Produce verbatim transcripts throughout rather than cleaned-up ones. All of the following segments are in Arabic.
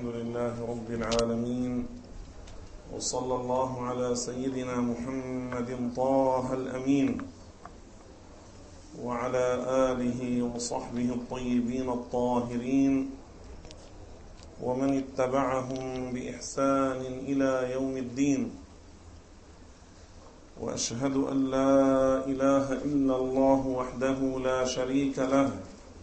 الحمد لله رب العالمين، وصلى الله على سيدنا محمد طه الأمين وعلى آله وصحبه الطيبين الطاهرين ومن اتبعهم بإحسان إلى يوم الدين. وأشهد أن لا إله إلا الله وحده لا شريك له،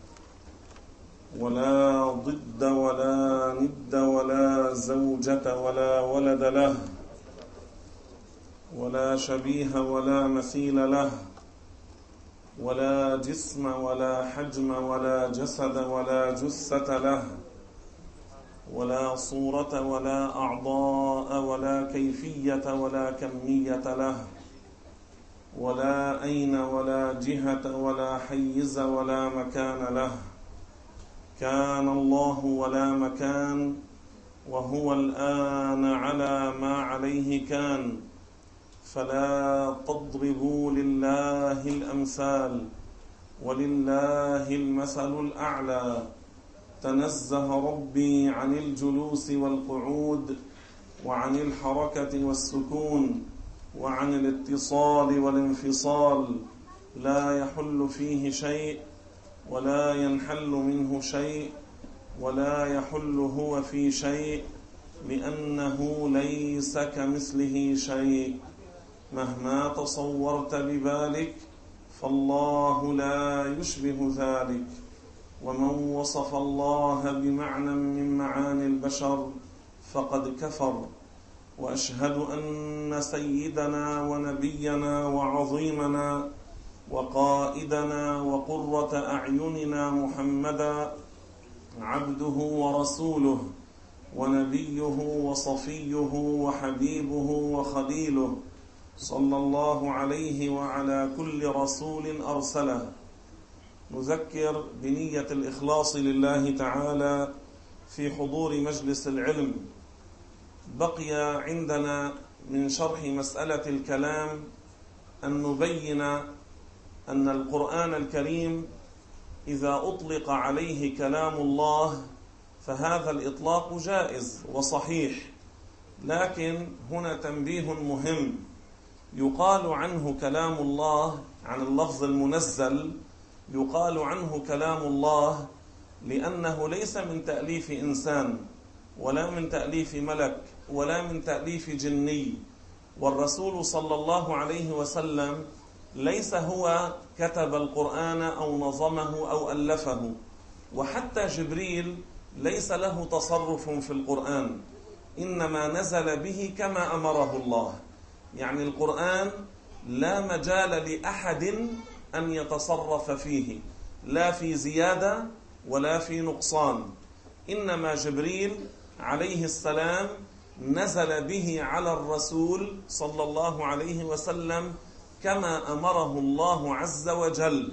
ولا ضد ولا ند ولا زوجة ولا ولد له، ولا شبيه ولا مثيل له، ولا جسم ولا حجم ولا جسد ولا جثة له، ولا صورة ولا أعضاء ولا كيفية ولا كمية له، ولا أين ولا جهة ولا حيز ولا مكان له. كان الله ولا مكان، وهو الآن على ما عليه كان. فلا تضربوا لله الأمثال، ولله المثل الأعلى. تنزه ربي عن الجلوس والقعود، وعن الحركة والسكون، وعن الاتصال والانفصال. لا يحل فيه شيء ولا ينحل منه شيء، ولا يحل هو في شيء، لأنه ليس كمثله شيء. مهما تصورت ببالك فالله لا يشبه ذلك. ومن وصف الله بمعنى من معاني البشر فقد كفر. وأشهد أن سيدنا ونبينا وعظيمنا وقائدنا وقرة أعيننا محمدا عبده ورسوله ونبيه وصفيه وحبيبه وخليله، صلى الله عليه وعلى كل رسول أرسله. نذكر بنية الإخلاص لله تعالى في حضور مجلس العلم. بقي عندنا من شرح مسألة الكلام أن نبين أن القرآن الكريم إذا أطلق عليه كلام الله فهذا الإطلاق جائز وصحيح، لكن هنا تنبيه مهم. يقال عنه كلام الله، عن اللفظ المنزل يقال عنه كلام الله لأنه ليس من تأليف إنسان، ولا من تأليف ملك، ولا من تأليف جني. والرسول صلى الله عليه وسلم ليس هو كتب القرآن أو نظمه أو ألفه، وحتى جبريل ليس له تصرف في القرآن، إنما نزل به كما أمره الله. يعني القرآن لا مجال لأحد أن يتصرف فيه، لا في زيادة ولا في نقصان. إنما جبريل عليه السلام نزل به على الرسول صلى الله عليه وسلم كما أمره الله عز وجل.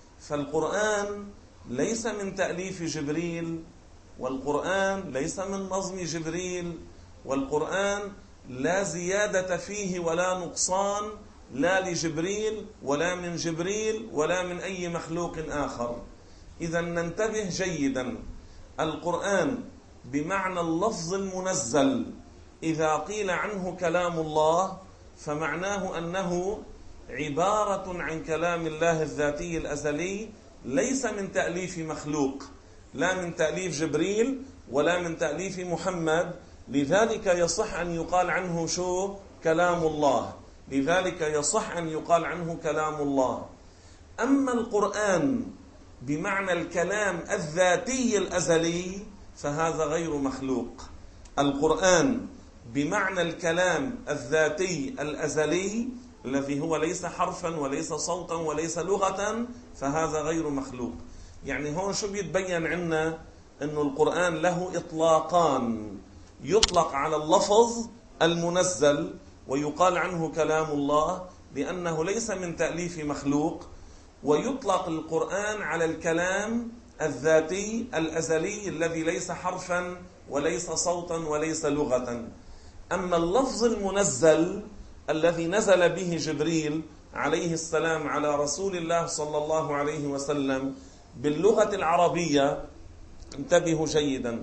فالقرآن ليس من تأليف جبريل، والقرآن ليس من نظم جبريل، والقرآن لا زيادة فيه ولا نقصان، لا لجبريل ولا من جبريل ولا من أي مخلوق آخر. إذا ننتبه جيدا. القرآن بمعنى اللفظ المنزل إذا قيل عنه كلام الله فمعناه أنه عبارة عن كلام الله الذاتي الأزلي، ليس من تأليف مخلوق، لا من تأليف جبريل ولا من تأليف محمد. لذلك يصح أن يقال عنه شو؟ كلام الله. لذلك يصح أن يقال عنه كلام الله. أما القرآن بمعنى الكلام الذاتي الأزلي فهذا غير مخلوق. القرآن بمعنى الكلام الذاتي الأزلي الذي هو ليس حرفا وليس صوتا وليس لغة فهذا غير مخلوق. يعني هون شو بيتبين عنا؟ أن القرآن له إطلاقان. يطلق على اللفظ المنزل ويقال عنه كلام الله لأنه ليس من تأليف مخلوق، ويطلق القرآن على الكلام الذاتي الأزلي الذي ليس حرفا وليس صوتا وليس لغة. أما اللفظ المنزل الذي نزل به جبريل عليه السلام على رسول الله صلى الله عليه وسلم باللغة العربية، انتبهوا جيدا،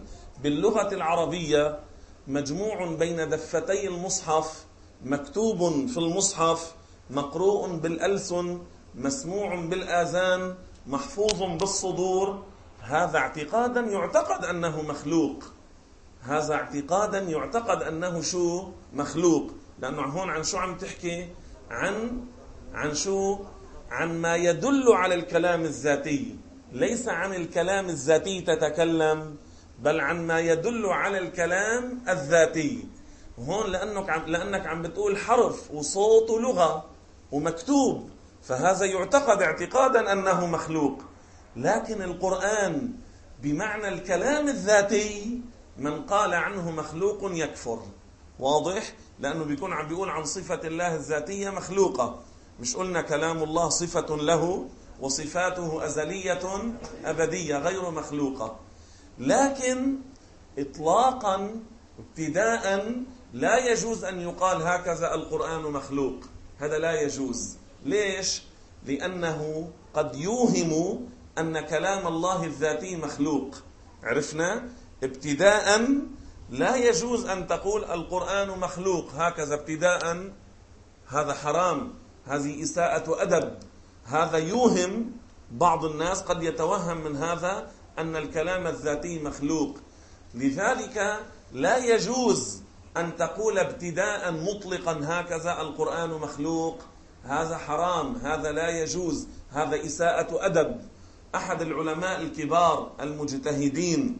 باللغة العربية مجموع بين دفتي المصحف، مكتوب في المصحف، مقروء بالألسن، مسموع بالآذان، محفوظ بالصدور. هذا اعتقادا يعتقد أنه مخلوق، هذا اعتقادا يعتقد أنه شو مخلوق. لأنه هون عن شو عم تحكي؟ عن عن شو؟ عن ما يدل على الكلام الذاتي، ليس عن الكلام الذاتي تتكلم، بل عن ما يدل على الكلام الذاتي. هون لأنك عم لأنك عم بتقول حرف وصوت ولغة ومكتوب، فهذا يعتقد اعتقادا أنه مخلوق. لكن القرآن بمعنى الكلام الذاتي من قال عنه مخلوق يكفر. واضح؟ لأنه بيكون عم بيقول عن صفة الله الذاتية مخلوقة. مش قلنا كلام الله صفة له وصفاته أزلية أبدية غير مخلوقة. لكن إطلاقا ابتداء لا يجوز أن يقال هكذا القرآن مخلوق، هذا لا يجوز. ليش؟ لأنه قد يوهم أن كلام الله الذاتي مخلوق. عرفنا؟ ابتداء لا يجوز أن تقول القرآن مخلوق هكذا ابتداء، هذا حرام، هذه إساءة أدب. هذا يوهم بعض الناس، قد يتوهم من هذا أن الكلام الذاتي مخلوق. لذلك لا يجوز أن تقول ابتداء مطلقا هكذا القرآن مخلوق، هذا حرام، هذا لا يجوز، هذا إساءة أدب. أحد العلماء الكبار المجتهدين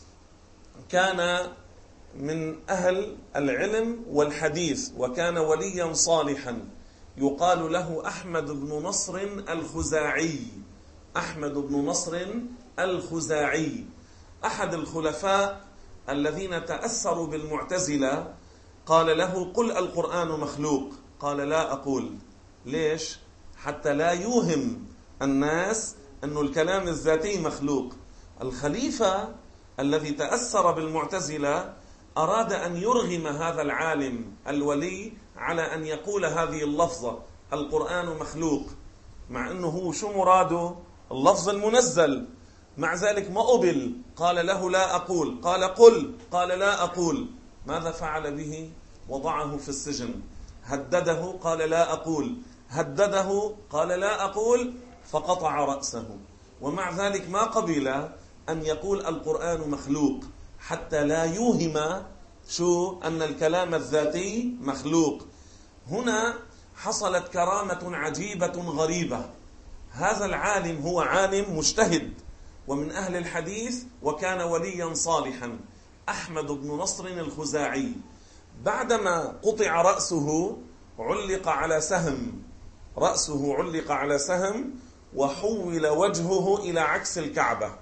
كان من أهل العلم والحديث، وكان وليا صالحا، يقال له أحمد بن نصر الخزاعي. أحمد بن نصر الخزاعي أحد الخلفاء الذين تأثروا بالمعتزلة. قال له قل القرآن مخلوق، قال لا أقول. ليش؟ حتى لا يوهم الناس أن الكلام الذاتي مخلوق. الخليفة الذي تأثر بالمعتزلة أراد أن يرغم هذا العالم الولي على أن يقول هذه اللفظة القرآن مخلوق، مع أنه هو شو مراده؟ اللفظ المنزل. مع ذلك ما قبل، قال له لا أقول، قال قل، قال لا أقول. ماذا فعل به؟ وضعه في السجن. هدده، قال لا أقول، هدده، قال لا أقول، فقطع رأسه. ومع ذلك ما قبل أن يقول القرآن مخلوق، حتى لا يوهم شو أن الكلام الذاتي مخلوق. هنا حصلت كرامة عجيبة غريبة. هذا العالم هو عالم مجتهد ومن أهل الحديث، وكان وليا صالحا، أحمد بن نصر الخزاعي. بعدما قطع رأسه علق على سهم، رأسه علق على سهم، وحول وجهه إلى عكس الكعبة.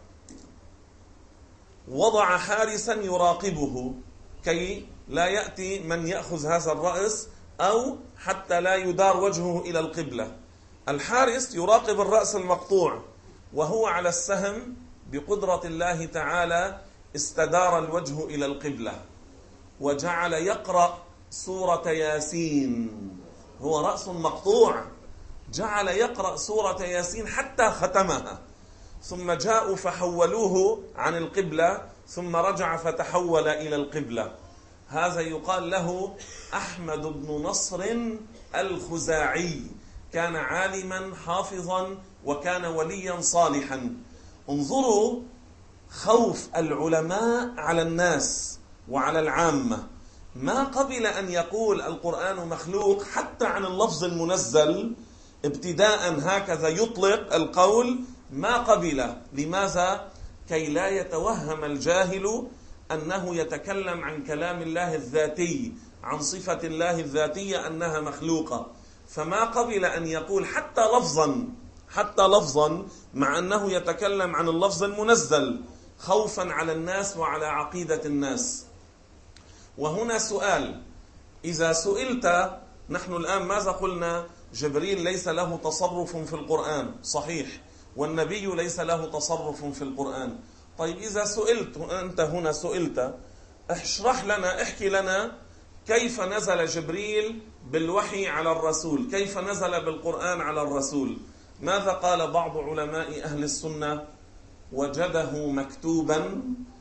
وضع حارسا يراقبه كي لا يأتي من يأخذ هذا الرأس، أو حتى لا يدار وجهه إلى القبلة. الحارس يراقب الرأس المقطوع، وهو على السهم بقدرة الله تعالى استدار الوجه إلى القبلة، وجعل يقرأ سورة ياسين. هو رأس مقطوع، جعل يقرأ سورة ياسين حتى ختمها. ثم جاءوا فحولوه عن القبلة، ثم رجع فتحول إلى القبلة. هذا يقال له أحمد بن نصر الخزاعي، كان عالما حافظا وكان وليا صالحا. انظروا خوف العلماء على الناس وعلى العامة. ما قبل أن يقول القرآن مخلوق حتى عن اللفظ المنزل ابتداء، هكذا يطلق القول، ما قبل. لماذا؟ كي لا يتوهم الجاهل أنه يتكلم عن كلام الله الذاتي، عن صفة الله الذاتية أنها مخلوقة. فما قبل أن يقول حتى لفظا، حتى لفظا، مع أنه يتكلم عن اللفظ المنزل، خوفا على الناس وعلى عقيدة الناس. وهنا سؤال، إذا سئلت، نحن الآن ماذا قلنا؟ جبريل ليس له تصرف في القرآن، صحيح، والنبي ليس له تصرف في القرآن. طيب إذا سئلت أنت هنا، سئلت اشرح لنا، احكي لنا كيف نزل جبريل بالوحي على الرسول، كيف نزل بالقرآن على الرسول. ماذا قال بعض علماء أهل السنة؟ وجده مكتوبا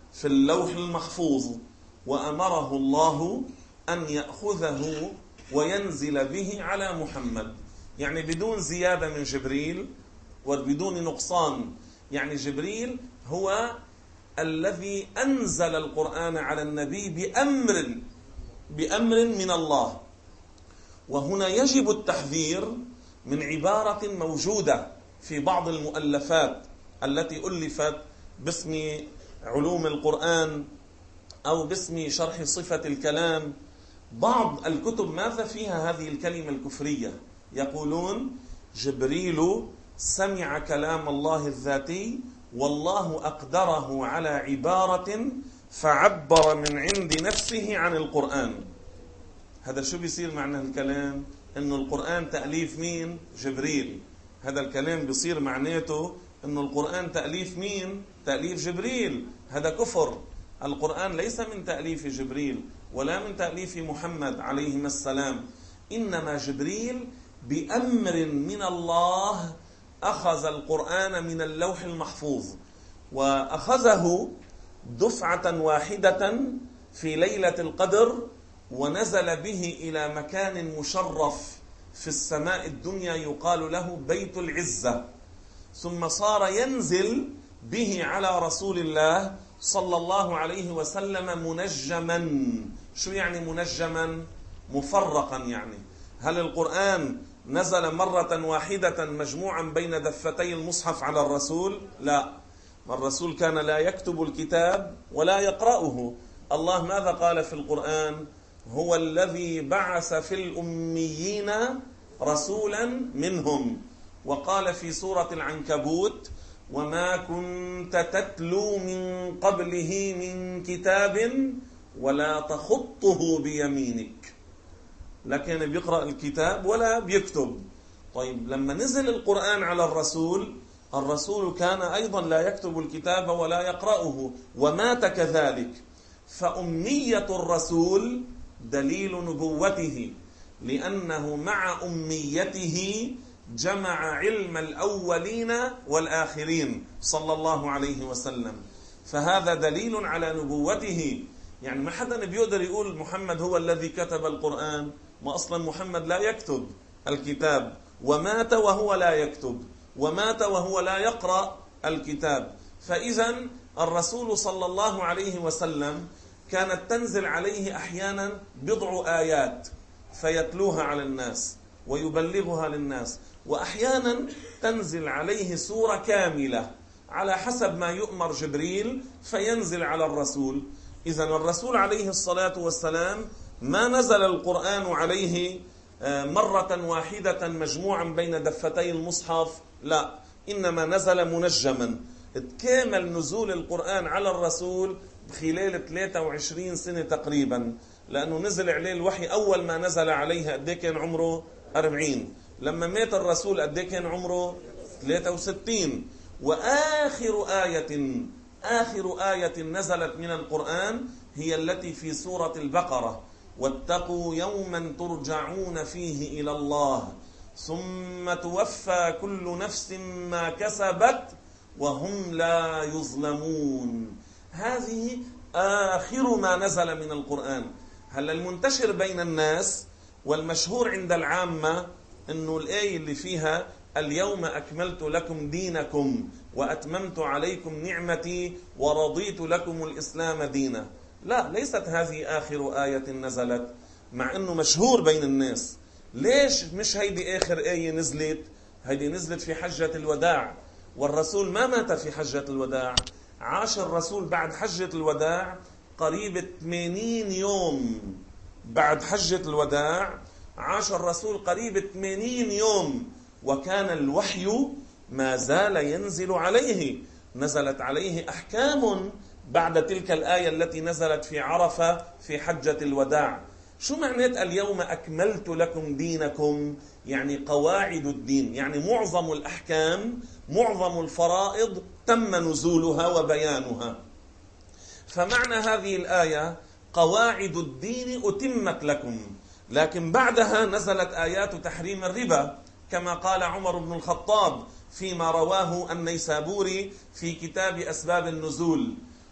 في اللوح المحفوظ، وأمره الله أن يأخذه وينزل به على محمد، يعني بدون زيادة من جبريل وبدون نقصان. يعني جبريل هو الذي أنزل القرآن على النبي بأمر بأمر من الله. وهنا يجب التحذير من عبارة موجودة في بعض المؤلفات التي ألفت باسم علوم القرآن أو باسم شرح صفة الكلام. بعض الكتب ماذا فيها هذه الكلمة الكفرية؟ يقولون جبريل سمع كلام الله الذاتي والله أقدره على عبارة فعبر من عند نفسه عن القرآن. هذا شو بيصير معنى الكلام؟ إنه القرآن تأليف مين؟ جبريل. هذا الكلام بيصير معناته إنه القرآن تأليف مين؟ تأليف جبريل. هذا كفر. القرآن ليس من تأليف جبريل ولا من تأليف محمد عليهما السلام، إنما جبريل بأمر من الله أخذ القرآن من اللوح المحفوظ، وأخذه دفعة واحدة في ليلة القدر، ونزل به إلى مكان مشرف في السماء الدنيا يقال له بيت العزة، ثم صار ينزل به على رسول الله صلى الله عليه وسلم منجما. شو يعني منجما؟ مفرقا. يعني هل القرآن نزل مرة واحدة مجموعا بين دفتي المصحف على الرسول؟ لا، الرسول كان لا يكتب الكتاب ولا يقرأه. الله ماذا قال في القرآن؟ هو الذي بعث في الأميين رسولا منهم. وقال في سورة العنكبوت وما كنت تتلو من قبله من كتاب ولا تخطه بيمينك. لكن بيقرأ الكتاب ولا بيكتب. طيب لما نزل القرآن على الرسول، الرسول كان أيضا لا يكتب الكتاب ولا يقرأه ومات كذلك. فأمية الرسول دليل نبوته، لأنه مع أميته جمع علم الأولين والآخرين صلى الله عليه وسلم، فهذا دليل على نبوته. يعني ما حدا بيقدر يقول محمد هو الذي كتب القرآن، ما أصلا محمد لا يكتب الكتاب، ومات وهو لا يكتب، ومات وهو لا يقرأ الكتاب. فإذا الرسول صلى الله عليه وسلم كانت تنزل عليه أحيانا بضع آيات فيتلوها على الناس ويبلغها للناس، وأحيانا تنزل عليه سورة كاملة على حسب ما يؤمر جبريل فينزل على الرسول. إذن الرسول عليه الصلاة والسلام ما نزل القرآن عليه مرة واحدة مجموعا بين دفتي المصحف، لا، إنما نزل منجما. تكامل نزول القرآن على الرسول خلال ثلاثة وعشرين سنة تقريبا، لأنه نزل عليه الوحي أول ما نزل عليه قد كان عمره أربعين، لما مات الرسول قد كان عمره ثلاثة وستين. وآخر آية آخر آية نزلت من القرآن هي التي في سورة البقرة واتقوا يوما ترجعون فيه إلى الله ثم توفى كل نفس ما كسبت وهم لا يظلمون. هذه آخر ما نزل من القرآن. هل المنتشر بين الناس والمشهور عند العامة أنه الآية اللي فيها اليوم أكملت لكم دينكم وأتممت عليكم نعمتي ورضيت لكم الإسلام دينا. لا، ليست هذه آخر آية نزلت، مع أنه مشهور بين الناس. ليش مش هيدي آخر آية نزلت؟ هيدي نزلت في حجة الوداع، والرسول ما مات في حجة الوداع. عاش الرسول بعد حجة الوداع قريب ثمانين يوم. بعد حجة الوداع عاش الرسول قريب ثمانين يوم، وكان الوحي ما زال ينزل عليه. نزلت عليه أحكام بعد تلك الآية التي نزلت في عرفة في حجة الوداع. شو معنات اليوم أكملت لكم دينكم؟ يعني قواعد الدين، يعني معظم الأحكام، معظم الفرائض تم نزولها وبيانها. فمعنى هذه الآية قواعد الدين أتمت لكم. لكن بعدها نزلت آيات تحريم الربا، كما قال عمر بن الخطاب فيما رواه النيسابوري في كتاب أسباب النزول.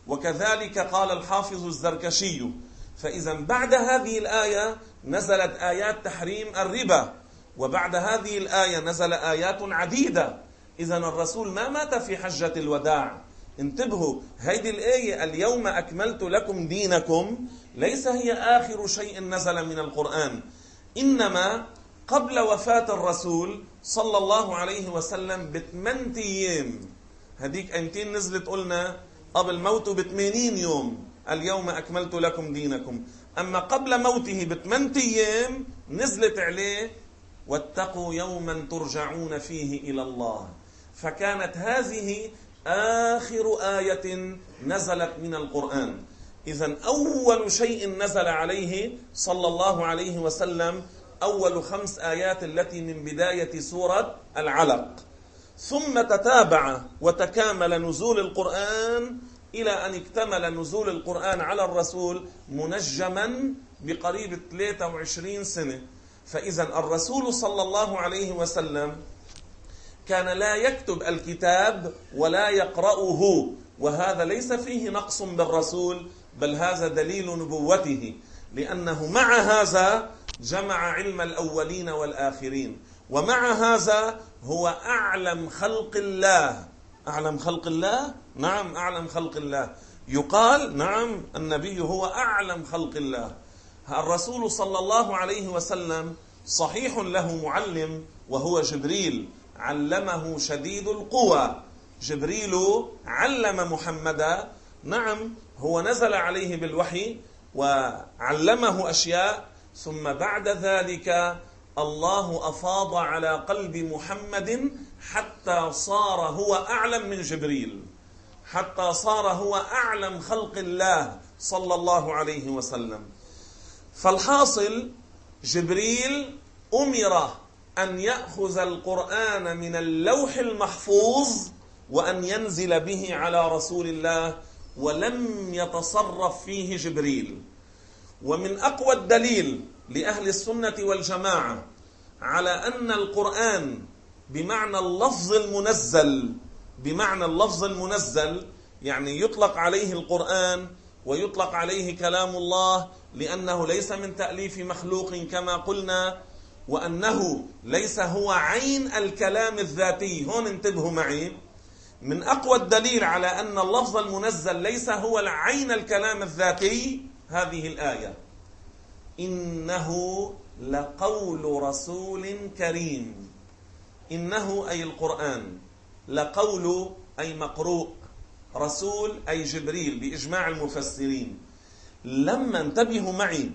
وكذلك قال الحافظ الزركشي. فإذا بعد هذه الآية نزلت آيات تحريم الربا، وبعد هذه الآية نزل آيات عديدة. إذا الرسول ما مات في حجة الوداع. انتبهوا، هذه الآية اليوم أكملت لكم دينكم ليس هي آخر شيء نزل من القرآن، إنما قبل وفاة الرسول صلى الله عليه وسلم بثمان أيام. هذيك أيمتين نزلت قلنا قبل موته بثمانين يوم، اليوم أكملت لكم دينكم. أما قبل موته بثمان أيام نزلت عليه واتقوا يوما ترجعون فيه إلى الله. فكانت هذه آخر آية نزلت من القرآن. إذن أول شيء نزل عليه صلى الله عليه وسلم أول خمس آيات التي من بداية سورة العلق، ثم تتابع وتكامل نزول القرآن إلى أن اكتمل نزول القرآن على الرسول منجما بقريب ثلاثة وعشرين سنة. فإذا الرسول صلى الله عليه وسلم كان لا يكتب الكتاب ولا يقرأه، وهذا ليس فيه نقص بالرسول، بل هذا دليل نبوته، لأنه مع هذا جمع علم الأولين والآخرين، ومع هذا هو أعلم خلق الله. أعلم خلق الله؟ نعم أعلم خلق الله. يقال نعم النبي هو أعلم خلق الله. الرسول صلى الله عليه وسلم صحيح له معلم وهو جبريل، علمه شديد القوى. جبريل علم محمدا، نعم هو نزل عليه بالوحي وعلمه أشياء، ثم بعد ذلك الله أفاض على قلب محمد حتى صار هو أعلم من جبريل، حتى صار هو أعلم خلق الله صلى الله عليه وسلم. فالحاصل جبريل أمر أن يأخذ القرآن من اللوح المحفوظ وأن ينزل به على رسول الله، ولم يتصرف فيه جبريل. ومن أقوى الدليل لأهل السنة والجماعة على أن القرآن بمعنى اللفظ المنزل، بمعنى اللفظ المنزل يعني يطلق عليه القرآن ويطلق عليه كلام الله، لأنه ليس من تأليف مخلوق كما قلنا، وأنه ليس هو عين الكلام الذاتي. هون انتبهوا معي، من أقوى الدليل على أن اللفظ المنزل ليس هو عين الكلام الذاتي هذه الآية: إنه لقول رسول كريم. إنه أي القرآن، لقول أي مقروء، رسول أي جبريل بإجماع المفسرين. لما انتبهوا معي،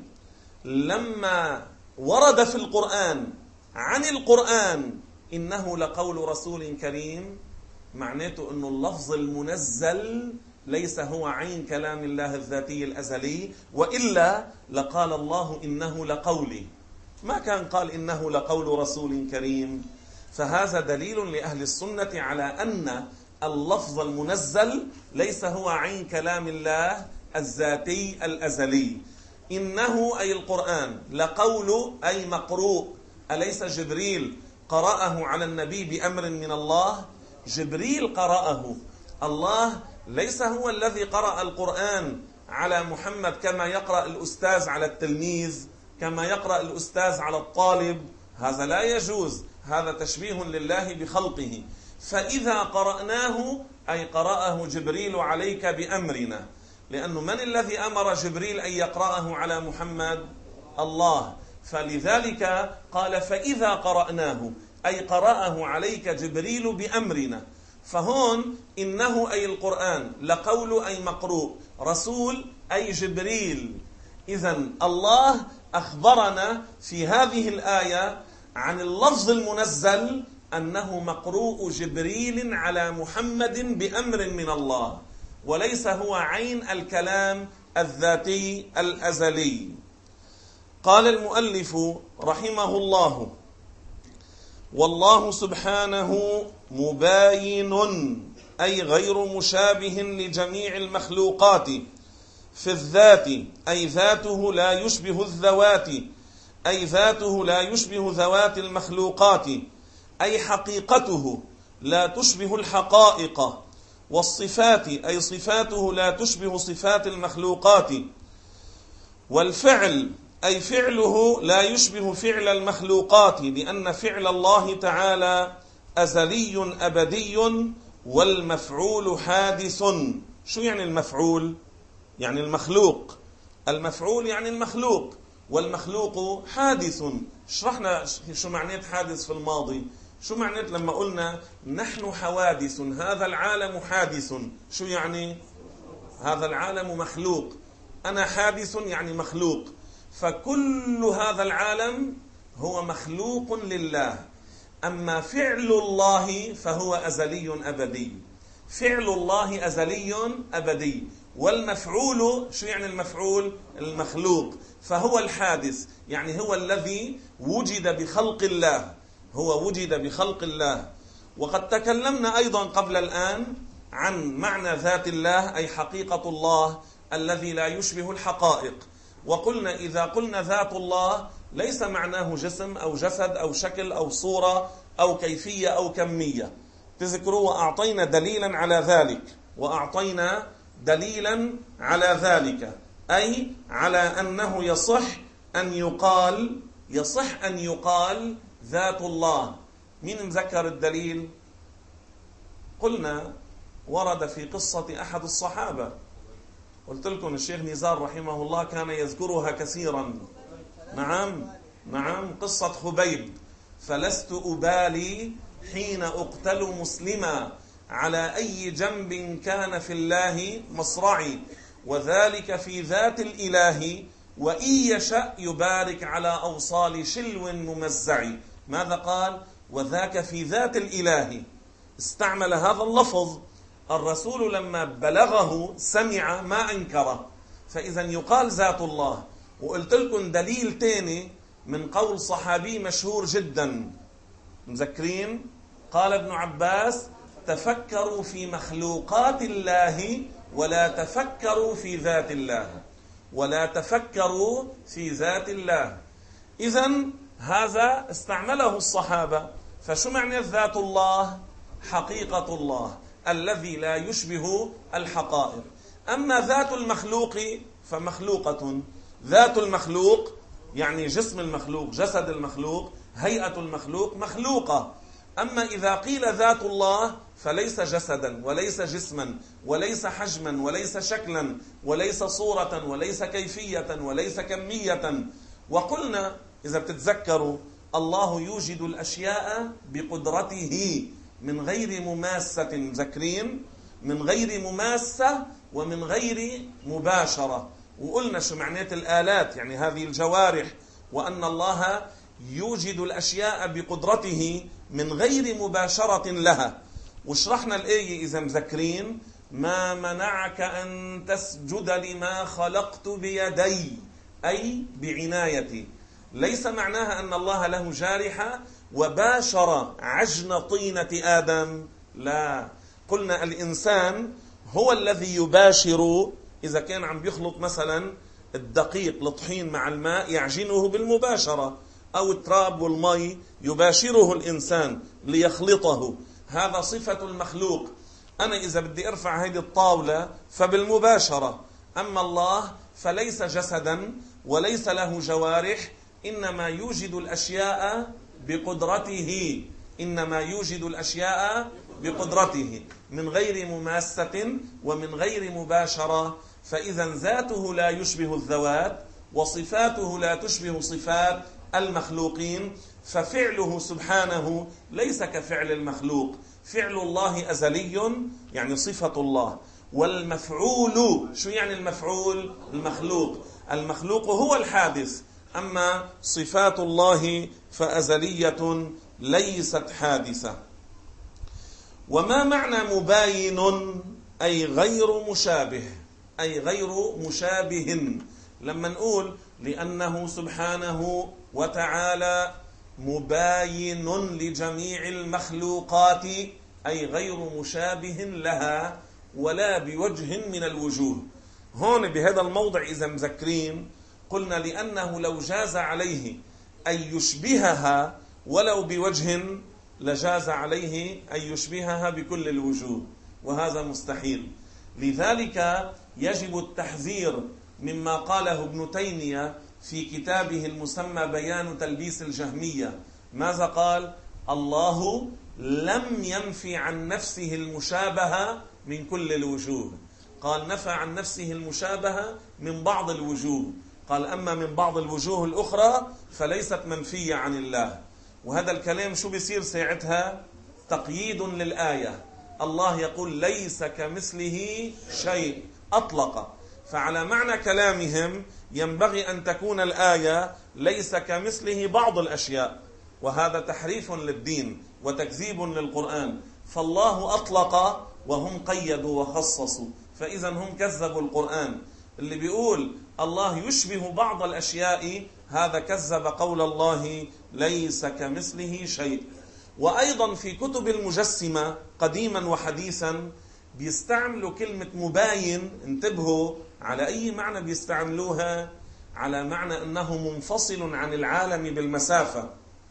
لما ورد في القرآن عن القرآن إنه لقول رسول كريم، معناته أنه اللفظ المنزل ليس هو عين كلام الله الذاتي الأزلي، وإلا لقال الله إنه لقولي، ما كان قال إنه لقول رسول كريم. فهذا دليل لأهل السنة على أن اللفظ المنزل ليس هو عين كلام الله الذاتي الأزلي. إنه أي القرآن، لقول أي مقروء. أليس جبريل قرأه على النبي بأمر من الله؟ جبريل قرأه. الله ليس هو الذي قرأ القرآن على محمد كما يقرأ الأستاذ على التلميذ، كما يقرأ الأستاذ على الطالب. هذا لا يجوز، هذا تشبيه لله بخلقه. فإذا قرأناه أي قرأه جبريل عليك بأمرنا، لأنه من الذي أمر جبريل أن يقرأه على محمد؟ الله. فلذلك قال فإذا قرأناه أي قرأه عليك جبريل بأمرنا. فهون إنه أي القرآن، لقول أي مقروء، رسول أي جبريل. إذن الله أخبرنا في هذه الآية عن اللفظ المنزل أنه مقروء جبريل على محمد بأمر من الله، وليس هو عين الكلام الذاتي الأزلي. قال المؤلف رحمه الله: والله سبحانه مباين أي غير مشابه لجميع المخلوقات في الذات، أي ذاته لا يشبه الذوات، أي ذاته لا يشبه ذوات المخلوقات، أي حقيقته لا تشبه الحقائق، والصفات أي صفاته لا تشبه صفات المخلوقات، والفعل أي فعله لا يشبه فعل المخلوقات، لأن فعل الله تعالى أزلي أبدي، والمفعول حادث. شو يعني المفعول؟ يعني المخلوق. المفعول يعني المخلوق، والمخلوق حادث. شرحنا شو معنات حادث في الماضي. شو معنات لما قلنا نحن حوادث، هذا العالم حادث؟ شو يعني؟ هذا العالم مخلوق. أنا حادث يعني مخلوق. فكل هذا العالم هو مخلوق لله. أما فعل الله فهو أزلي أبدي. فعل الله أزلي أبدي، والمفعول شو يعني المفعول؟ المخلوق. فهو الحادث، يعني هو الذي وجد بخلق الله، هو وجد بخلق الله. وقد تكلمنا أيضا قبل الآن عن معنى ذات الله، أي حقيقة الله الذي لا يشبه الحقائق. وقلنا إذا قلنا ذات الله ليس معناه جسم أو جسد أو شكل أو صورة أو كيفية أو كمية. تذكروا وأعطينا دليلا على ذلك، وأعطينا دليلا على ذلك، أي على أنه يصح أن يقال يصح أن يقال ذات الله. مين مذكر الدليل؟ قلنا ورد في قصة أحد الصحابة، قلت لكم الشيخ نزار رحمه الله كان يذكرها كثيرا. نعم نعم قصة خبيب: فلست أبالي حين أقتل مسلما على أي جنب كان في الله مصرعي، وذلك في ذات الإله، وإن يشأ يبارك على أوصال شلو ممزع. ماذا قال؟ وذاك في ذات الإله. استعمل هذا اللفظ. الرسول لما بلغه سمع ما أنكره، فإذا يقال ذات الله. وقلت لكم دليل تاني من قول صحابي مشهور جدا، مذكرين؟ قال ابن عباس: تفكروا في مخلوقات الله ولا تفكروا في ذات الله، ولا تفكروا في ذات الله. إذن هذا استعمله الصحابة. فشو معنى ذات الله؟ حقيقة الله الذي لا يشبه الحقائق. أما ذات المخلوق فمخلوقة. ذات المخلوق يعني جسم المخلوق، جسد المخلوق، هيئة المخلوق مخلوقة. أما إذا قيل ذات الله فليس جسدا وليس جسما وليس حجما وليس شكلا وليس صورة وليس كيفية وليس كمية. وقلنا إذا بتتذكروا الله يوجد الأشياء بقدرته من غير مماسة، مذكرين؟ من غير مماسة ومن غير مباشرة. وقلنا شو معنات الآلات، يعني هذه الجوارح، وأن الله يوجد الأشياء بقدرته من غير مباشرة لها. وشرحنا الآية إذا مذكرين: ما منعك أن تسجد لما خلقت بيدي، أي بعنايتي. ليس معناها أن الله له جارحة وباشر عجن طينة آدم، لا. قلنا الإنسان هو الذي يباشر. إذا كان عم بيخلط مثلا الدقيق الطحين مع الماء يعجنه بالمباشرة، أو التراب والمي يباشره الإنسان ليخلطه. هذا صفة المخلوق. أنا إذا بدي أرفع هذه الطاولة فبالمباشرة. أما الله فليس جسدا وليس له جوارح، إنما يوجد الأشياء بقدرته، إنما يوجد الأشياء بقدرته من غير مماسة ومن غير مباشرة. فإذا ذاته لا يشبه الذوات، وصفاته لا تشبه صفات المخلوقين. ففعله سبحانه ليس كفعل المخلوق. فعل الله أزلي يعني صفة الله. والمفعول شو يعني المفعول؟ المخلوق. المخلوق هو الحادث. أما صفات الله فأزلية ليست حادثة. وما معنى مباين؟ أي غير مشابه، أي غير مشابه. لما نقول لأنه سبحانه وتعالى مباين لجميع المخلوقات، أي غير مشابه لها ولا بوجه من الوجوه. هون بهذا الموضع إذا مذكرين قلنا لأنه لو جاز عليه أن يشبهها ولو بوجه لجاز عليه أن يشبهها بكل الوجوه. وهذا مستحيل. لذلك يجب التحذير مما قاله ابن تيمية في كتابه المسمى بيان تلبيس الجهمية. ماذا قال؟ الله لم ينفي عن نفسه المشابهة من كل الوجوه، قال نفى عن نفسه المشابهة من بعض الوجوه، قال أما من بعض الوجوه الأخرى فليست منفية عن الله. وهذا الكلام شو بيصير ساعتها؟ تقييد للآية. الله يقول ليس كمثله شيء أطلق، فعلى معنى كلامهم ينبغي أن تكون الآية ليس كمثله بعض الأشياء، وهذا تحريف للدين وتكذيب للقرآن. فالله أطلق وهم قيدوا وخصصوا، فإذا هم كذبوا القرآن. اللي بيقول الله يشبه بعض الأشياء هذا كذب قول الله ليس كمثله شيء. وأيضا في كتب المجسمة قديما وحديثا بيستعملوا كلمة مباين. انتبهوا على أي معنى بيستعملوها، على معنى أنه منفصل عن العالم بالمسافة.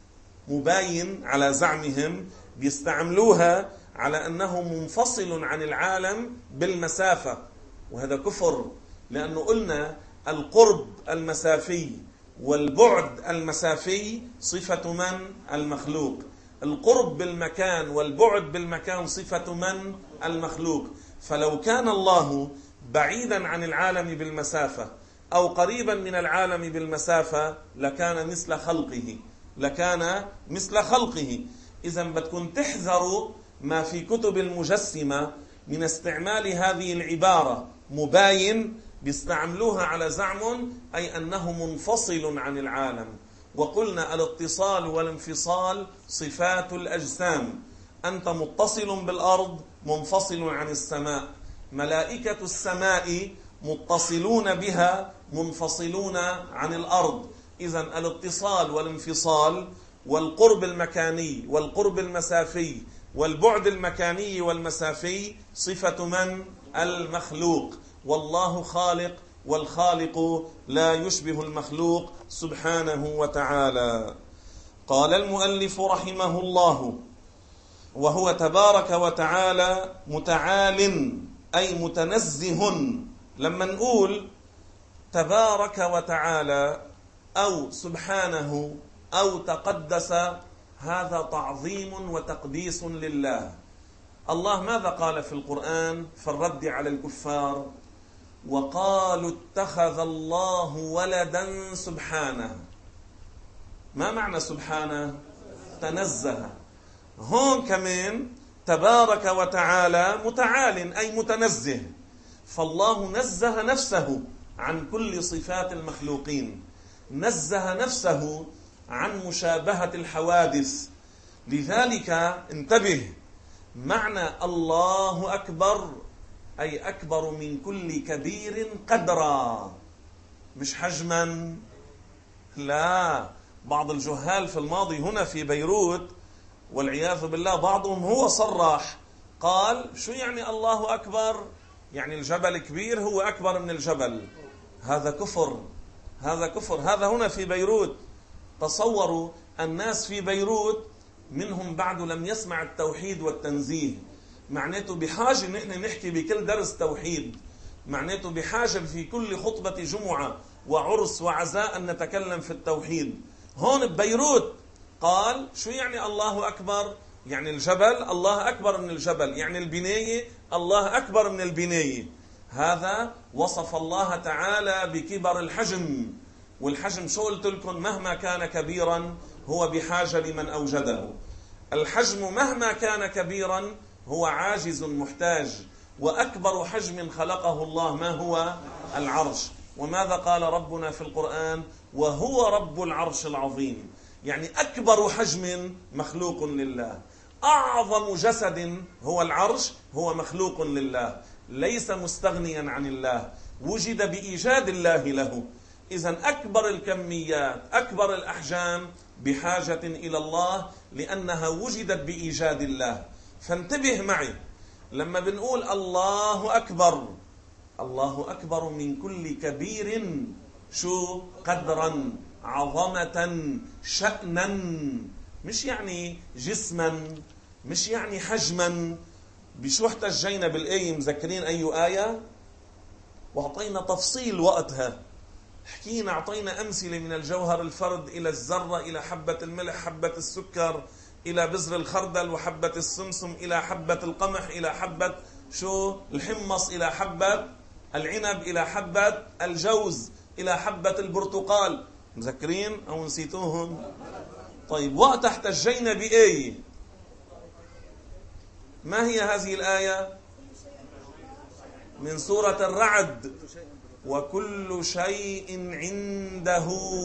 مباين على زعمهم بيستعملوها على أنه منفصل عن العالم بالمسافة، وهذا كفر، لأنه قلنا القرب المسافي والبعد المسافي صفة من؟ المخلوق. القرب بالمكان والبعد بالمكان صفة من؟ المخلوق. فلو كان الله بعيدا عن العالم بالمسافة أو قريبا من العالم بالمسافة لكان مثل خلقه، لكان مثل خلقه. إذا بدكم تحذروا ما في كتب المجسمة من استعمال هذه العبارة مباين، بيستعملوها على زعم أي أنه منفصل عن العالم. وقلنا الاتصال والانفصال صفات الأجسام. أنت متصل بالأرض منفصل عن السماء، ملائكة السماء متصلون بها منفصلون عن الأرض. إذن الاتصال والانفصال والقرب المكاني والقرب المسافي والبعد المكاني والمسافي صفة من؟ المخلوق. والله خالق، والخالق لا يشبه المخلوق سبحانه وتعالى. قال المؤلف رحمه الله: وهو تبارك وتعالى متعال أي متنزه. لما نقول تبارك وتعالى أو سبحانه أو تقدس هذا تعظيم وتقديس لله. الله ماذا قال في القرآن في الرد على الكفار؟ وقالوا اتخذ الله ولدا سبحانه. ما معنى سبحانه؟ تنزه. هون كمان تبارك وتعالى متعال أي متنزه، فالله نزه نفسه عن كل صفات المخلوقين، نزه نفسه عن مشابهة الحوادث. لذلك انتبه، معنى الله أكبر أي أكبر من كل كبير قدرا، مش حجما. لا، بعض الجهال في الماضي هنا في بيروت والعياذ بالله بعضهم هو صرح قال شو يعني الله أكبر؟ يعني الجبل كبير هو أكبر من الجبل. هذا كفر، هذا كفر. هذا هنا في بيروت. تصوروا الناس في بيروت منهم بعد لم يسمع التوحيد والتنزيه، معناته بحاجة نحن نحكي بكل درس توحيد، معناته بحاجة في كل خطبة جمعة وعرس وعزاء أن نتكلم في التوحيد. هون ببيروت قال شو يعني الله أكبر؟ يعني الجبل الله أكبر من الجبل، يعني البناية الله أكبر من البناية. هذا وصف الله تعالى بكبر الحجم، والحجم شو قلت لكم؟ مهما كان كبيرا هو بحاجة لمن أوجده. الحجم مهما كان كبيرا هو عاجز محتاج. وأكبر حجم خلقه الله ما هو؟ العرش. وماذا قال ربنا في القرآن؟ وهو رب العرش العظيم. يعني أكبر حجم مخلوق لله. أعظم جسد هو العرش هو مخلوق لله، ليس مستغنيا عن الله، وجد بإيجاد الله له. إذن أكبر الكميات أكبر الأحجام بحاجة إلى الله لأنها وجدت بإيجاد الله. فانتبه معي، لما بنقول الله أكبر، الله أكبر من كل كبير شو؟ قدرا، عظمة، شأنا، مش يعني جسما، مش يعني حجما. بشو احتجينا بالآية؟ مذكرين أي آية؟ وأعطينا تفصيل وقتها، حكينا أعطينا أمثلة من الجوهر الفرد إلى الذرة، إلى حبة الملح، حبة السكر، إلى بذر الخردل وحبة السمسم، إلى حبة القمح، إلى حبة شو الحمص، إلى حبة العنب، إلى حبة الجوز، إلى حبة البرتقال. مذكرين أو نسيتوهم؟ طيب وقت احتجينا بآية، ما هي هذه الآية؟ من سورة الرعد: وكل شيء عنده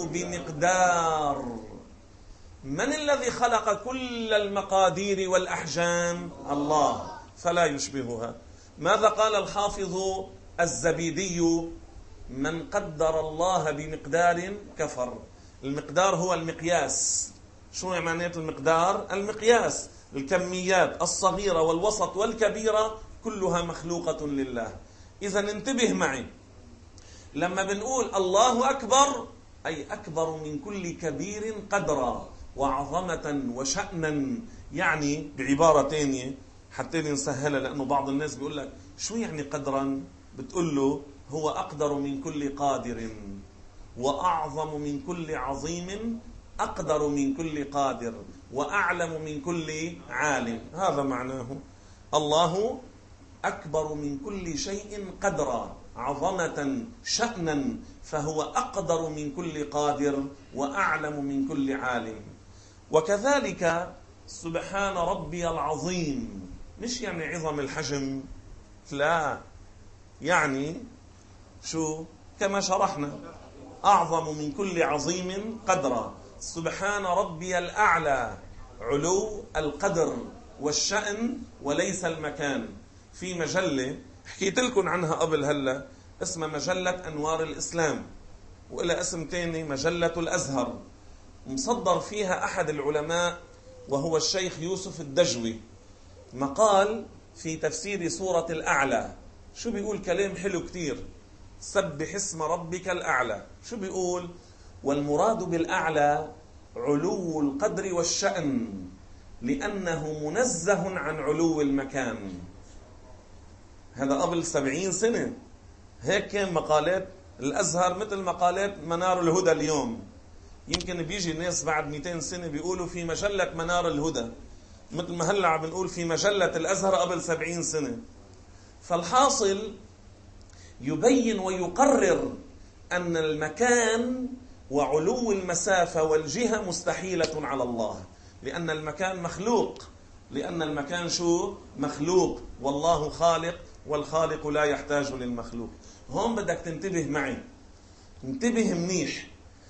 بمقدار. من الذي خلق كل المقادير والأحجام؟ الله، فلا يشبهها. ماذا قال الحافظ الزبيدي؟ من قدر الله بمقدار كفر. المقدار هو المقياس. شو معنى المقدار؟ المقياس، الكميات الصغيرة والوسط والكبيرة كلها مخلوقة لله. إذا انتبه معي، لما بنقول الله أكبر أي أكبر من كل كبير قدرا وعظمة وشأنا. يعني بعبارة تانية حتى نسهلها، لأنه بعض الناس بيقول لك شو يعني قدرا؟ بتقول له هو أقدر من كل قادر وأعظم من كل عظيم، أقدر من كل قادر وأعلم من كل عالم. هذا معناه الله أكبر من كل شيء قدرا عظمة شأنا، فهو أقدر من كل قادر وأعلم من كل عالم. وكذلك سبحان ربي العظيم، مش يعني عظم الحجم، لا، يعني شو؟ كما شرحنا أعظم من كل عظيم قدرا. سبحان ربي الأعلى، علو القدر والشأن وليس المكان. في مجلة حكيت لكم عنها قبل هلا اسمها مجلة أنوار الإسلام، وإلى اسم تاني مجلة الأزهر، مصدر فيها أحد العلماء وهو الشيخ يوسف الدجوي مقال في تفسير سورة الأعلى. شو بيقول؟ كلام حلو كتير: سبح اسم ربك الأعلى. شو بيقول؟ والمراد بالأعلى علو القدر والشأن، لأنه منزه عن علو المكان. هذا قبل سبعين سنة، هيك كان مقالات الأزهر مثل مقالات منار الهدى اليوم. يمكن بيجي الناس بعد مئتين سنة بيقولوا في مجلة منار الهدى، مثل ما هلأ عم بنقول في مجلة الأزهر قبل سبعين سنة. فالحاصل يبين ويقرر أن المكان وعلو المسافة والجهة مستحيلة على الله، لأن المكان مخلوق. لأن المكان شو؟ مخلوق، والله خالق، والخالق لا يحتاج للمخلوق. هون بدك تنتبه معي، انتبه منيح.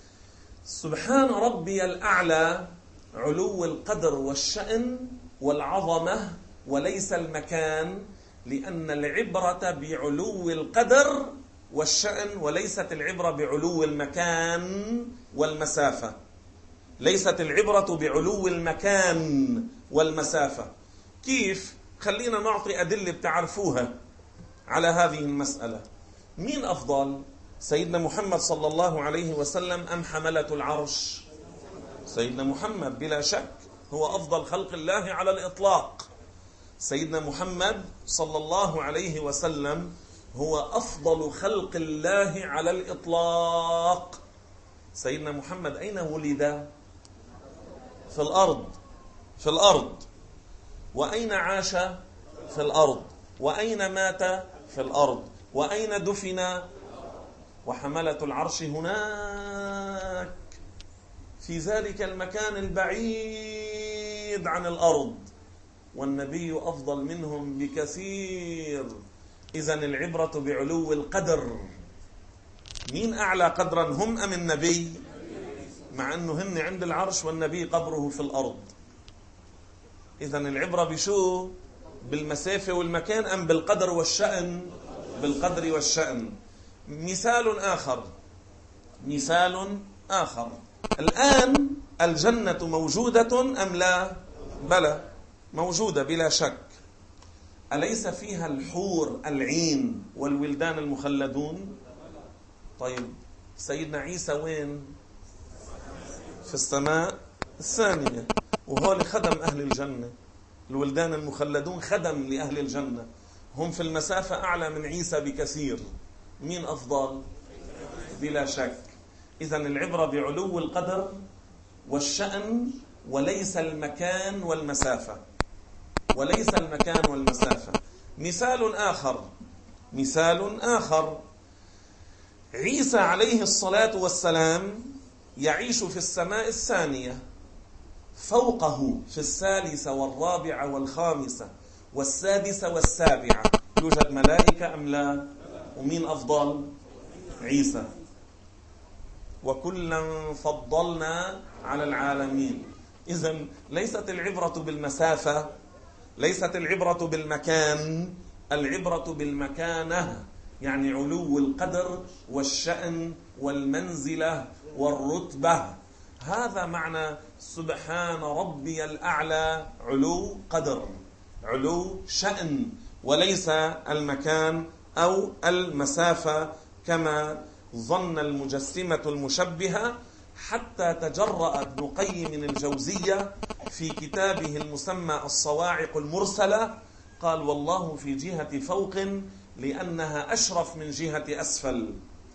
سبحان ربي الأعلى علو القدر والشأن والعظمة وليس المكان، لأن العبرة بعلو القدر والشأن وليست العبرة بعلو المكان والمسافة. ليست العبرة بعلو المكان والمسافة. كيف؟ خلينا نعطي أدلة بتعرفوها على هذه المسألة. مين أفضل؟ سيدنا محمد صلى الله عليه وسلم أم حملة العرش؟ سيدنا محمد بلا شك، هو أفضل خلق الله على الإطلاق. سيدنا محمد صلى الله عليه وسلم هو أفضل خلق الله على الإطلاق. سيدنا محمد أين ولد؟ في الأرض. في الأرض. وأين عاش؟ في الأرض. وأين مات؟ في الأرض. وأين دفن؟ وحملة العرش هناك في ذلك المكان البعيد عن الأرض، والنبي أفضل منهم بكثير. إذن العبرة بعلو القدر. مين أعلى قدرا، هم أم النبي؟ مع أنه هن عند العرش والنبي قبره في الأرض. إذن العبرة بشو؟ بالمسافة والمكان أم بالقدر والشأن؟ بالقدر والشأن. مثال آخر، مثال آخر. الآن الجنة موجودة أم لا؟ بلى، موجودة بلا شك. أليس فيها الحور العين والولدان المخلدون؟ طيب سيدنا عيسى وين؟ في السماء الثانية، وهو خدم أهل الجنة. الولدان المخلدون خدم لأهل الجنة، هم في المسافة أعلى من عيسى بكثير. مين أفضل؟ بلا شك. إذن العبرة بعلو القدر والشأن وليس المكان والمسافة، وليس المكان والمسافة. مثال آخر، مثال آخر، عيسى عليه الصلاة والسلام يعيش في السماء الثانية، فوقه في الثالثة والرابعة والخامسة والسادسة والسابعة يوجد ملائكة أم لا؟ ومين أفضل؟ عيسى. وكلا فضلنا على العالمين. إذن ليست العبرة بالمسافة، ليست العبرة بالمكان، العبرة بالمكانة، يعني علو القدر والشأن والمنزلة والرتبة. هذا معنى سبحان ربي الأعلى، علو قدر، علو شأن، وليس المكان أو المسافة كما ظن المجسمة المشبهة. حتى تجرأ ابن قيم الجوزية في كتابه المسمى الصواعق المرسلة قال: والله في جهة فوق لأنها أشرف من جهة أسفل.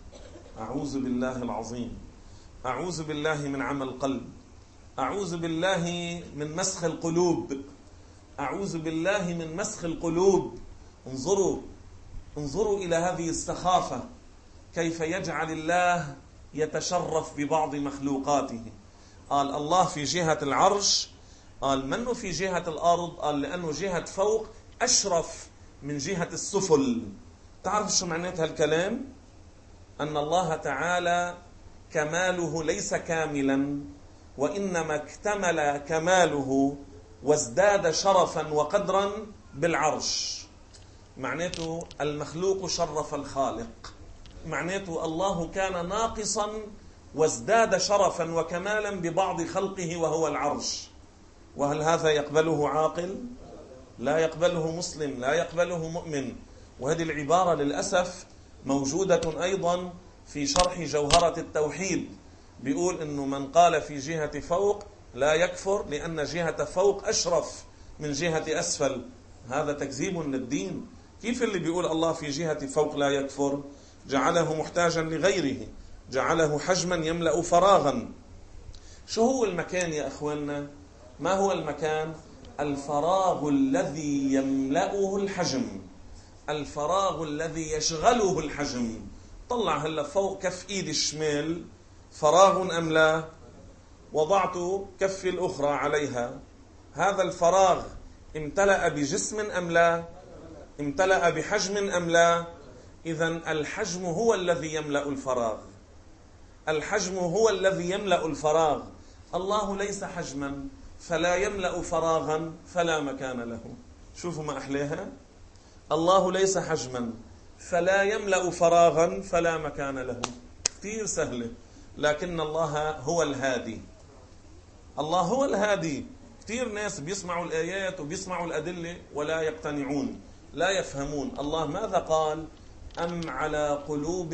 أعوذ بالله العظيم، أعوذ بالله من عمى القلب، أعوذ بالله من مسخ القلوب، أعوذ بالله من مسخ القلوب. انظروا انظروا إلى هذه السخافة، كيف يجعل الله يتشرف ببعض مخلوقاته. قال الله في جهة العرش، قال منه في جهة الأرض، قال لأنه جهة فوق أشرف من جهة السفل. تعرف شو معنات هالكلام؟ أن الله تعالى كماله ليس كاملا، وإنما اكتمل كماله وازداد شرفا وقدرا بالعرش. معناته المخلوق شرف الخالق، معناته الله كان ناقصا وازداد شرفا وكمالا ببعض خلقه وهو العرش. وهل هذا يقبله عاقل؟ لا يقبله مسلم، لا يقبله مؤمن. وهذه العبارة للأسف موجودة أيضا في شرح جوهرة التوحيد، بيقول إنه من قال في جهة فوق لا يكفر لأن جهة فوق أشرف من جهة أسفل. هذا تكذيب للدين. كيف اللي بيقول الله في جهة فوق لا يكفر؟ جعله محتاجا لغيره، جعله حجما يملأ فراغا. شو هو المكان يا أخواننا؟ ما هو المكان؟ الفراغ الذي يملأه الحجم، الفراغ الذي يشغله الحجم. طلع هلا فوق كف ايدي الشمال فراغ أم لا؟ وضعت كفي الأخرى عليها، هذا الفراغ امتلأ بجسم أم لا؟ امتلأ بحجم أم لا؟ إذن الحجم هو الذي يملأ الفراغ، الحجم هو الذي يملأ الفراغ. الله ليس حجما فلا يملأ فراغا فلا مكان له. شوفوا ما أحلاها، الله ليس حجما فلا يملأ فراغا فلا مكان له. كثير سهلة، لكن الله هو الهادي، الله هو الهادي. كثير ناس بيسمعوا الآيات وبيسمعوا الأدلة ولا يقتنعون، لا يفهمون. الله ماذا قال؟ أم على قلوب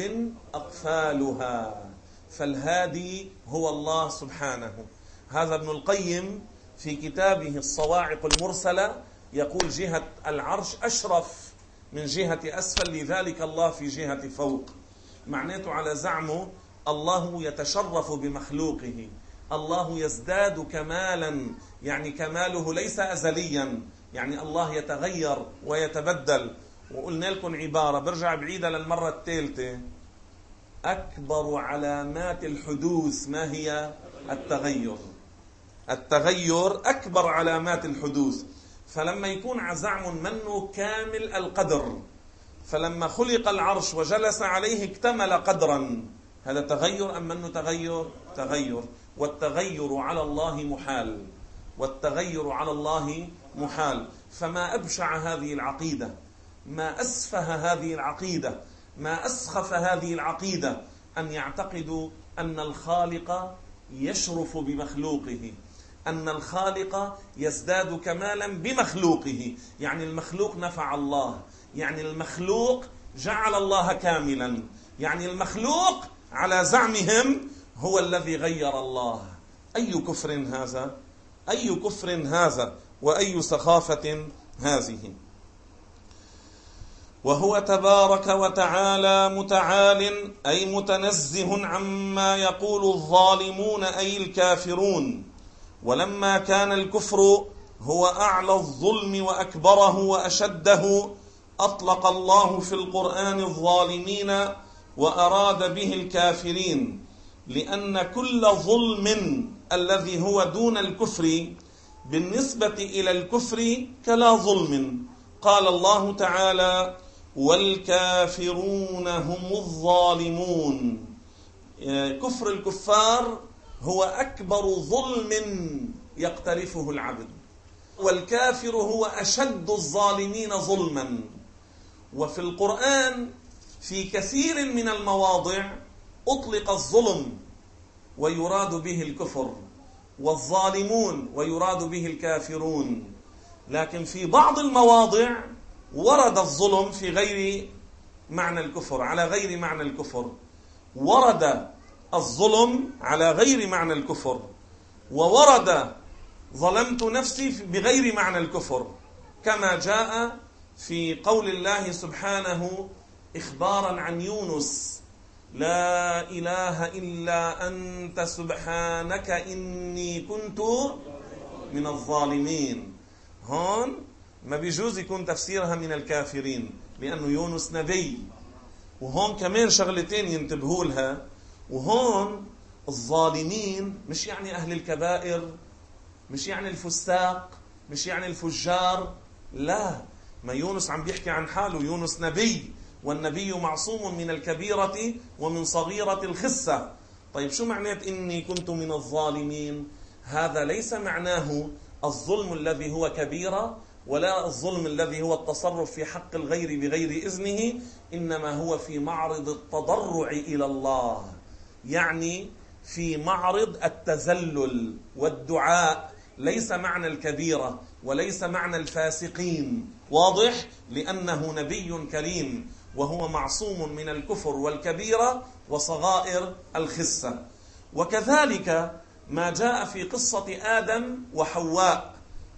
أقفالها، فالهادي هو الله سبحانه. هذا ابن القيم في كتابه الصواعق المرسلة يقول جهة العرش أشرف من جهة أسفل، لذلك الله في جهة فوق. معناته على زعمه الله يتشرف بمخلوقه، الله يزداد كمالا، يعني كماله ليس أزليا، يعني الله يتغير ويتبدل. وقلنا لكم عبارة برجع بعيدة للمرة الثالثة: أكبر علامات الحدوث ما هي؟ التغير. التغير أكبر علامات الحدوث. فلما يكون عزعم منه كامل القدر، فلما خلق العرش وجلس عليه اكتمل قدرا، هذا تغير أم منه تغير؟ تغير. والتغير على الله محال، والتغير على الله محال. فما أبشع هذه العقيدة، ما أسفه هذه العقيدة، ما أسخف هذه العقيدة، أن يعتقدوا أن الخالق يشرف بمخلوقه، أن الخالق يزداد كمالا بمخلوقه، يعني المخلوق نفع الله، يعني المخلوق جعل الله كاملا، يعني المخلوق على زعمهم هو الذي غير الله. أي كفر هذا؟ أي كفر هذا؟ وأي سخافة هذه. وهو تبارك وتعالى متعال أي متنزه عما يقول الظالمون أي الكافرون. ولما كان الكفر هو أعلى الظلم وأكبره وأشده أطلق الله في القرآن الظالمين وأراد به الكافرين، لأن كل ظلم الذي هو دون الكفر بالنسبة إلى الكفر كلا ظلم. قال الله تعالى: والكافرون هم الظالمون. كفر الكفار هو أكبر ظلم يقترفه العبد، والكافر هو أشد الظالمين ظلما. وفي القرآن في كثير من المواضع أطلق الظلم ويراد به الكفر، والظالمون ويراد به الكافرون، لكن في بعض المواضع ورد الظلم في غير معنى الكفر، على غير معنى الكفر. ورد الظلم على غير معنى الكفر، وورد ظلمت نفسي بغير معنى الكفر، كما جاء في قول الله سبحانه إخبارا عن يونس: لا إله إلا أنت سبحانك إني كنت من الظالمين. هون ما بيجوز يكون تفسيرها من الكافرين، لأنه يونس نبي. وهون كمان شغلتين ينتبهوا لها. وهون الظالمين مش يعني أهل الكبائر، مش يعني الفساق، مش يعني الفجار، لا، ما يونس عم بيحكي عن حاله، يونس نبي، والنبي معصوم من الكبيرة ومن صغيرة الخسة. طيب شو معنات إني كنت من الظالمين؟ هذا ليس معناه الظلم الذي هو كبيرة، ولا الظلم الذي هو التصرف في حق الغير بغير إذنه، إنما هو في معرض التضرع إلى الله، يعني في معرض التذلل والدعاء. ليس معنى الكبيرة وليس معنى الفاسقين، واضح؟ لأنه نبي كريم وهو معصوم من الكفر والكبيرة وصغائر الخسة. وكذلك ما جاء في قصة آدم وحواء،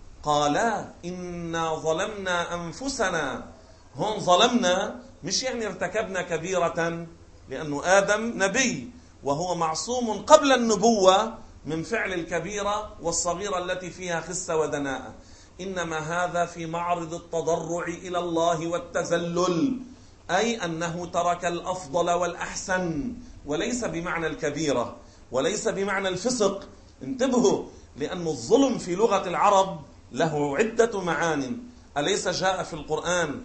قالا إنا ظلمنا أنفسنا. هون ظلمنا مش يعني ارتكبنا كبيرة، لأنه آدم نبي وهو معصوم قبل النبوة من فعل الكبيرة والصغيرة التي فيها خسة ودناءة، إنما هذا في معرض التضرع إلى الله والتذلل، أي أنه ترك الأفضل والأحسن، وليس بمعنى الكبيرة وليس بمعنى الفسق. انتبهوا، لأن الظلم في لغة العرب له عدة معان. أليس جاء في القرآن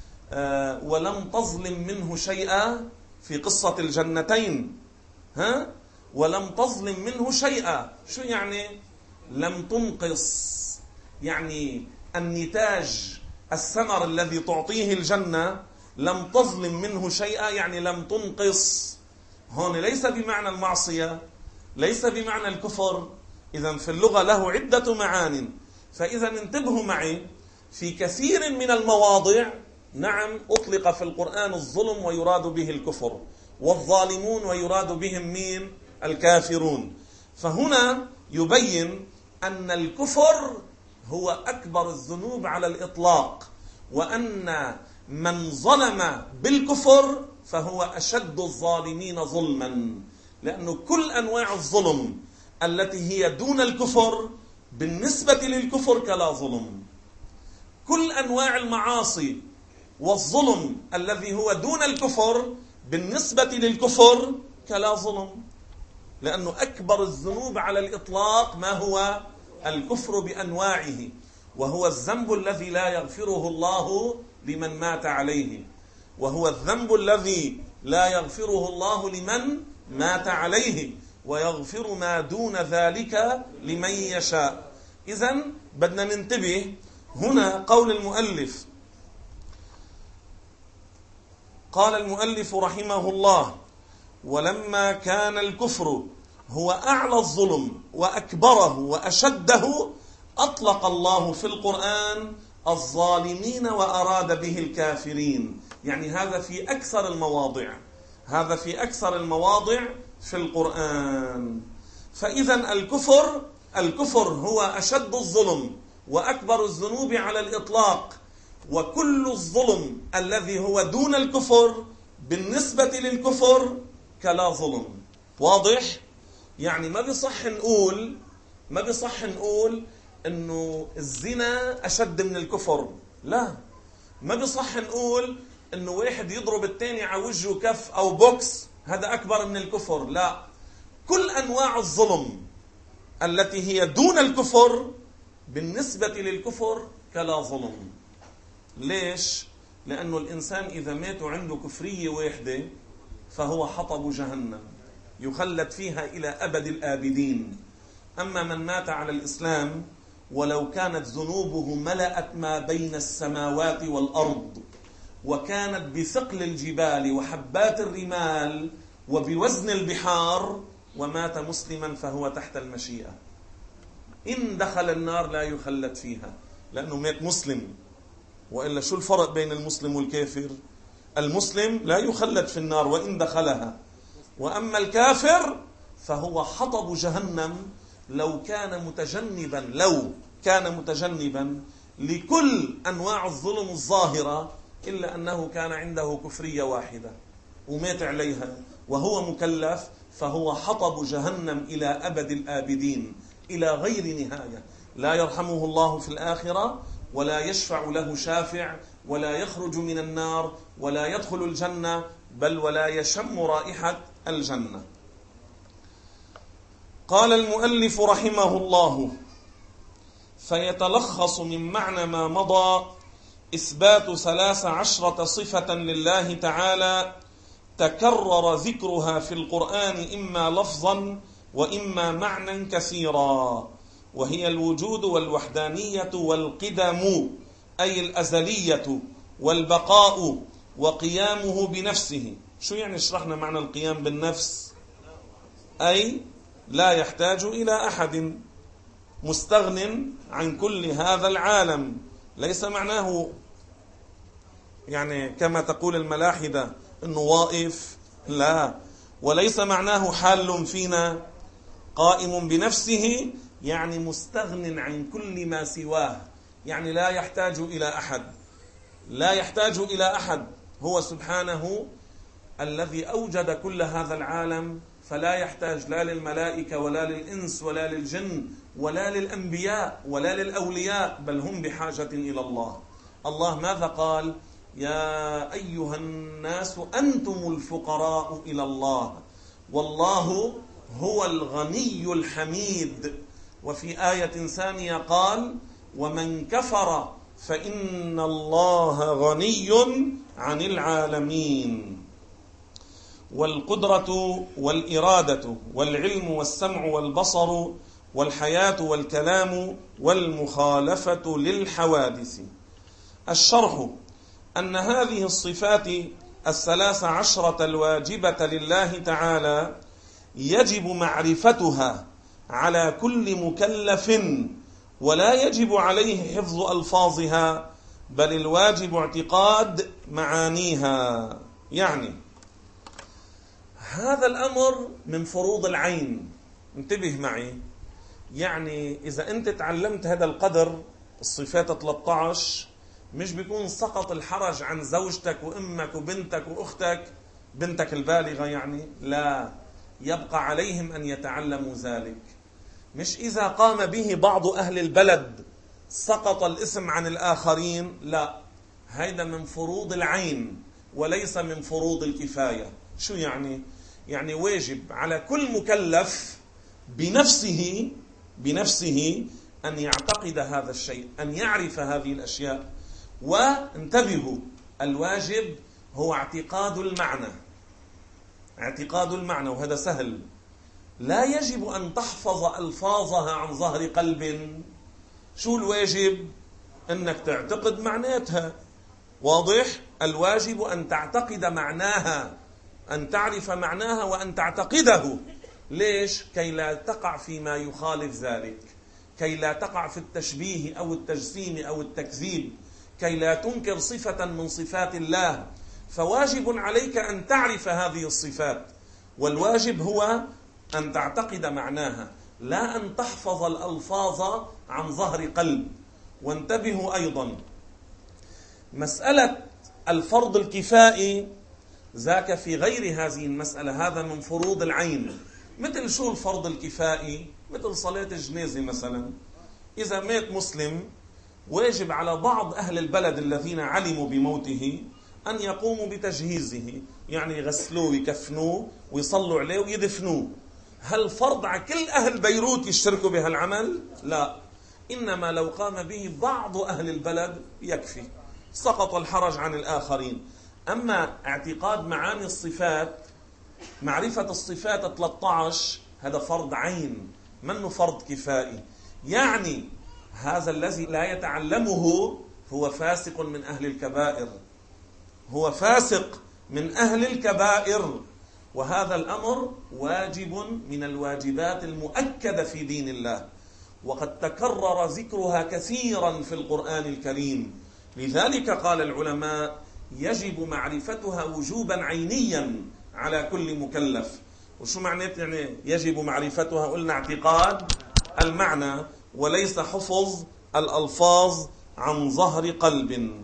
آه ولم تظلم منه شيئا في قصة الجنتين؟ ها؟ ولم تظلم منه شيئا، شو يعني؟ لم تنقص، يعني النتاج الثمر الذي تعطيه الجنة لم تظلم منه شيئا، يعني لم تنقص. هون ليس بمعنى المعصية، ليس بمعنى الكفر. إذن في اللغة له عدة معان. فإذا انتبهوا معي، في كثير من المواضع نعم أطلق في القرآن الظلم ويراد به الكفر، والظالمون ويراد بهم مين؟ الكافرون. فهنا يبين أن الكفر هو أكبر الذنوب على الإطلاق، وأن من ظلم بالكفر فهو أشد الظالمين ظلما، لأنه كل أنواع الظلم التي هي دون الكفر بالنسبة للكفر كلا ظلم. كل أنواع المعاصي والظلم الذي هو دون الكفر بالنسبة للكفر كلا ظلم، لأنه أكبر الذنوب على الإطلاق ما هو الكفر بأنواعه، وهو الذنب الذي لا يغفره الله لمن مات عليه، وهو الذنب الذي لا يغفره الله لمن مات عليه، ويغفر ما دون ذلك لمن يشاء. إذن بدنا ننتبه هنا. قول المؤلف، قال المؤلف رحمه الله: ولما كان الكفر هو أعلى الظلم وأكبره وأشده أطلق الله في القرآن الظالمين وأراد به الكافرين. يعني هذا في أكثر المواضع، هذا في أكثر المواضع في القرآن. فإذا الكفر الكفر هو أشد الظلم وأكبر الذنوب على الإطلاق، وكل الظلم الذي هو دون الكفر بالنسبة للكفر كلا ظلم. واضح؟ يعني ما بصح نقول ما بصح نقول إنه الزنا أشد من الكفر، لا. ما بصح نقول إنه واحد يضرب التاني على وجهه كف أو بوكس هذا أكبر من الكفر، لا. كل أنواع الظلم التي هي دون الكفر بالنسبة للكفر كلا ظلم. ليش؟ لأنه الإنسان إذا مات عنده كفرية واحدة فهو حطب جهنم يخلد فيها إلى أبد الآبدين. أما من مات على الإسلام ولو كانت ذنوبه ملأت ما بين السماوات والأرض وكانت بثقل الجبال وحبات الرمال وبوزن البحار ومات مسلما فهو تحت المشيئة. إن دخل النار لا يخلد فيها لأنه مات مسلم. وإلا شو الفرق بين المسلم والكافر؟ المسلم لا يخلد في النار وإن دخلها، وأما الكافر فهو حطب جهنم لو كان متجنبا لو كان متجنبا لكل أنواع الظلم الظاهرة، إلا أنه كان عنده كفرية واحدة ومات عليها وهو مكلف، فهو حطب جهنم إلى أبد الآبدين إلى غير نهاية. لا يرحمه الله في الآخرة ولا يشفع له شافع ولا يخرج من النار ولا يدخل الجنة، بل ولا يشم رائحة الجنة. قال المؤلف رحمه الله: فيتلخص من معنى ما مضى إثبات ثلاث عشرة صفة لله تعالى تكرر ذكرها في القرآن إما لفظا وإما معنى كثيرا، وهي الوجود والوحدانية والقدم أي الأزلية والبقاء وقيامه بنفسه. شو يعني شرحنا معنى القيام بالنفس؟ أي لا يحتاج إلى أحد، مستغن عن كل هذا العالم. ليس معناه يعني كما تقول الملاحدة إنه واقف، لا. وليس معناه حال فينا، قائم بنفسه يعني مستغن عن كل ما سواه، يعني لا يحتاج إلى أحد، لا يحتاج إلى أحد. هو سبحانه الذي أوجد كل هذا العالم، فلا يحتاج لا للملائكة ولا للإنس ولا للجن ولا للأنبياء ولا للأولياء، بل هم بحاجة إلى الله. الله ماذا قال؟ يا أيها الناس أنتم الفقراء إلى الله والله هو الغني الحميد. وفي آية ثانية قال: ومن كفر فإن الله غني عن العالمين. والقدرة والإرادة والعلم والسمع والبصر والحياة والكلام والمخالفة للحوادث. الشرح: أن هذه الصفات الثلاث عشرة الواجبة لله تعالى يجب معرفتها على كل مكلف، ولا يجب عليه حفظ ألفاظها، بل الواجب اعتقاد معانيها. يعني هذا الأمر من فروض العين. انتبه معي، يعني إذا أنت تعلمت هذا القدر الصفات ثلاثة عشر مش بيكون سقط الحرج عن زوجتك وأمك وبنتك وأختك، بنتك البالغة يعني، لا، يبقى عليهم أن يتعلموا ذلك. مش إذا قام به بعض أهل البلد سقط الاسم عن الآخرين، لا، هذا من فروض العين وليس من فروض الكفاية. شو يعني؟ يعني واجب على كل مكلف بنفسه بنفسه أن يعتقد هذا الشيء، أن يعرف هذه الأشياء. وانتبهوا، الواجب هو اعتقاد المعنى، اعتقاد المعنى، وهذا سهل. لا يجب أن تحفظ ألفاظها عن ظهر قلب. شو الواجب؟ أنك تعتقد معناتها. واضح؟ الواجب أن تعتقد معناها، أن تعرف معناها وأن تعتقده. ليش؟ كي لا تقع فيما يخالف ذلك، كي لا تقع في التشبيه أو التجسيم أو التكذيب، كي لا تنكر صفة من صفات الله. فواجب عليك أن تعرف هذه الصفات، والواجب هو أن تعتقد معناها، لا أن تحفظ الألفاظ عن ظهر قلب. وانتبهوا أيضا، مسألة الفرض الكفائي ذاك في غير هذه المسألة، هذا من فروض العين. مثل شو الفرض الكفائي؟ مثل صلاة الجنازة مثلا، إذا مات مسلم واجب على بعض أهل البلد الذين علموا بموته أن يقوموا بتجهيزه، يعني يغسلوه ويكفنوه ويصلوا عليه ويدفنوه. هل فرض على كل أهل بيروت يشتركوا بهالعمل؟ لا، إنما لو قام به بعض أهل البلد يكفي، سقط الحرج عن الآخرين. أما اعتقاد معاني الصفات، معرفة الصفات ثلاثة عشر، هذا فرض عين منه فرض كفائي. يعني هذا الذي لا يتعلمه هو فاسق من أهل الكبائر، هو فاسق من أهل الكبائر. وهذا الأمر واجب من الواجبات المؤكدة في دين الله، وقد تكرر ذكرها كثيرا في القرآن الكريم. لذلك قال العلماء يجب معرفتها وجوبا عينيا على كل مكلف. وشو معنات يعني يجب معرفتها؟ قلنا اعتقاد المعنى وليس حفظ الألفاظ عن ظهر قلب.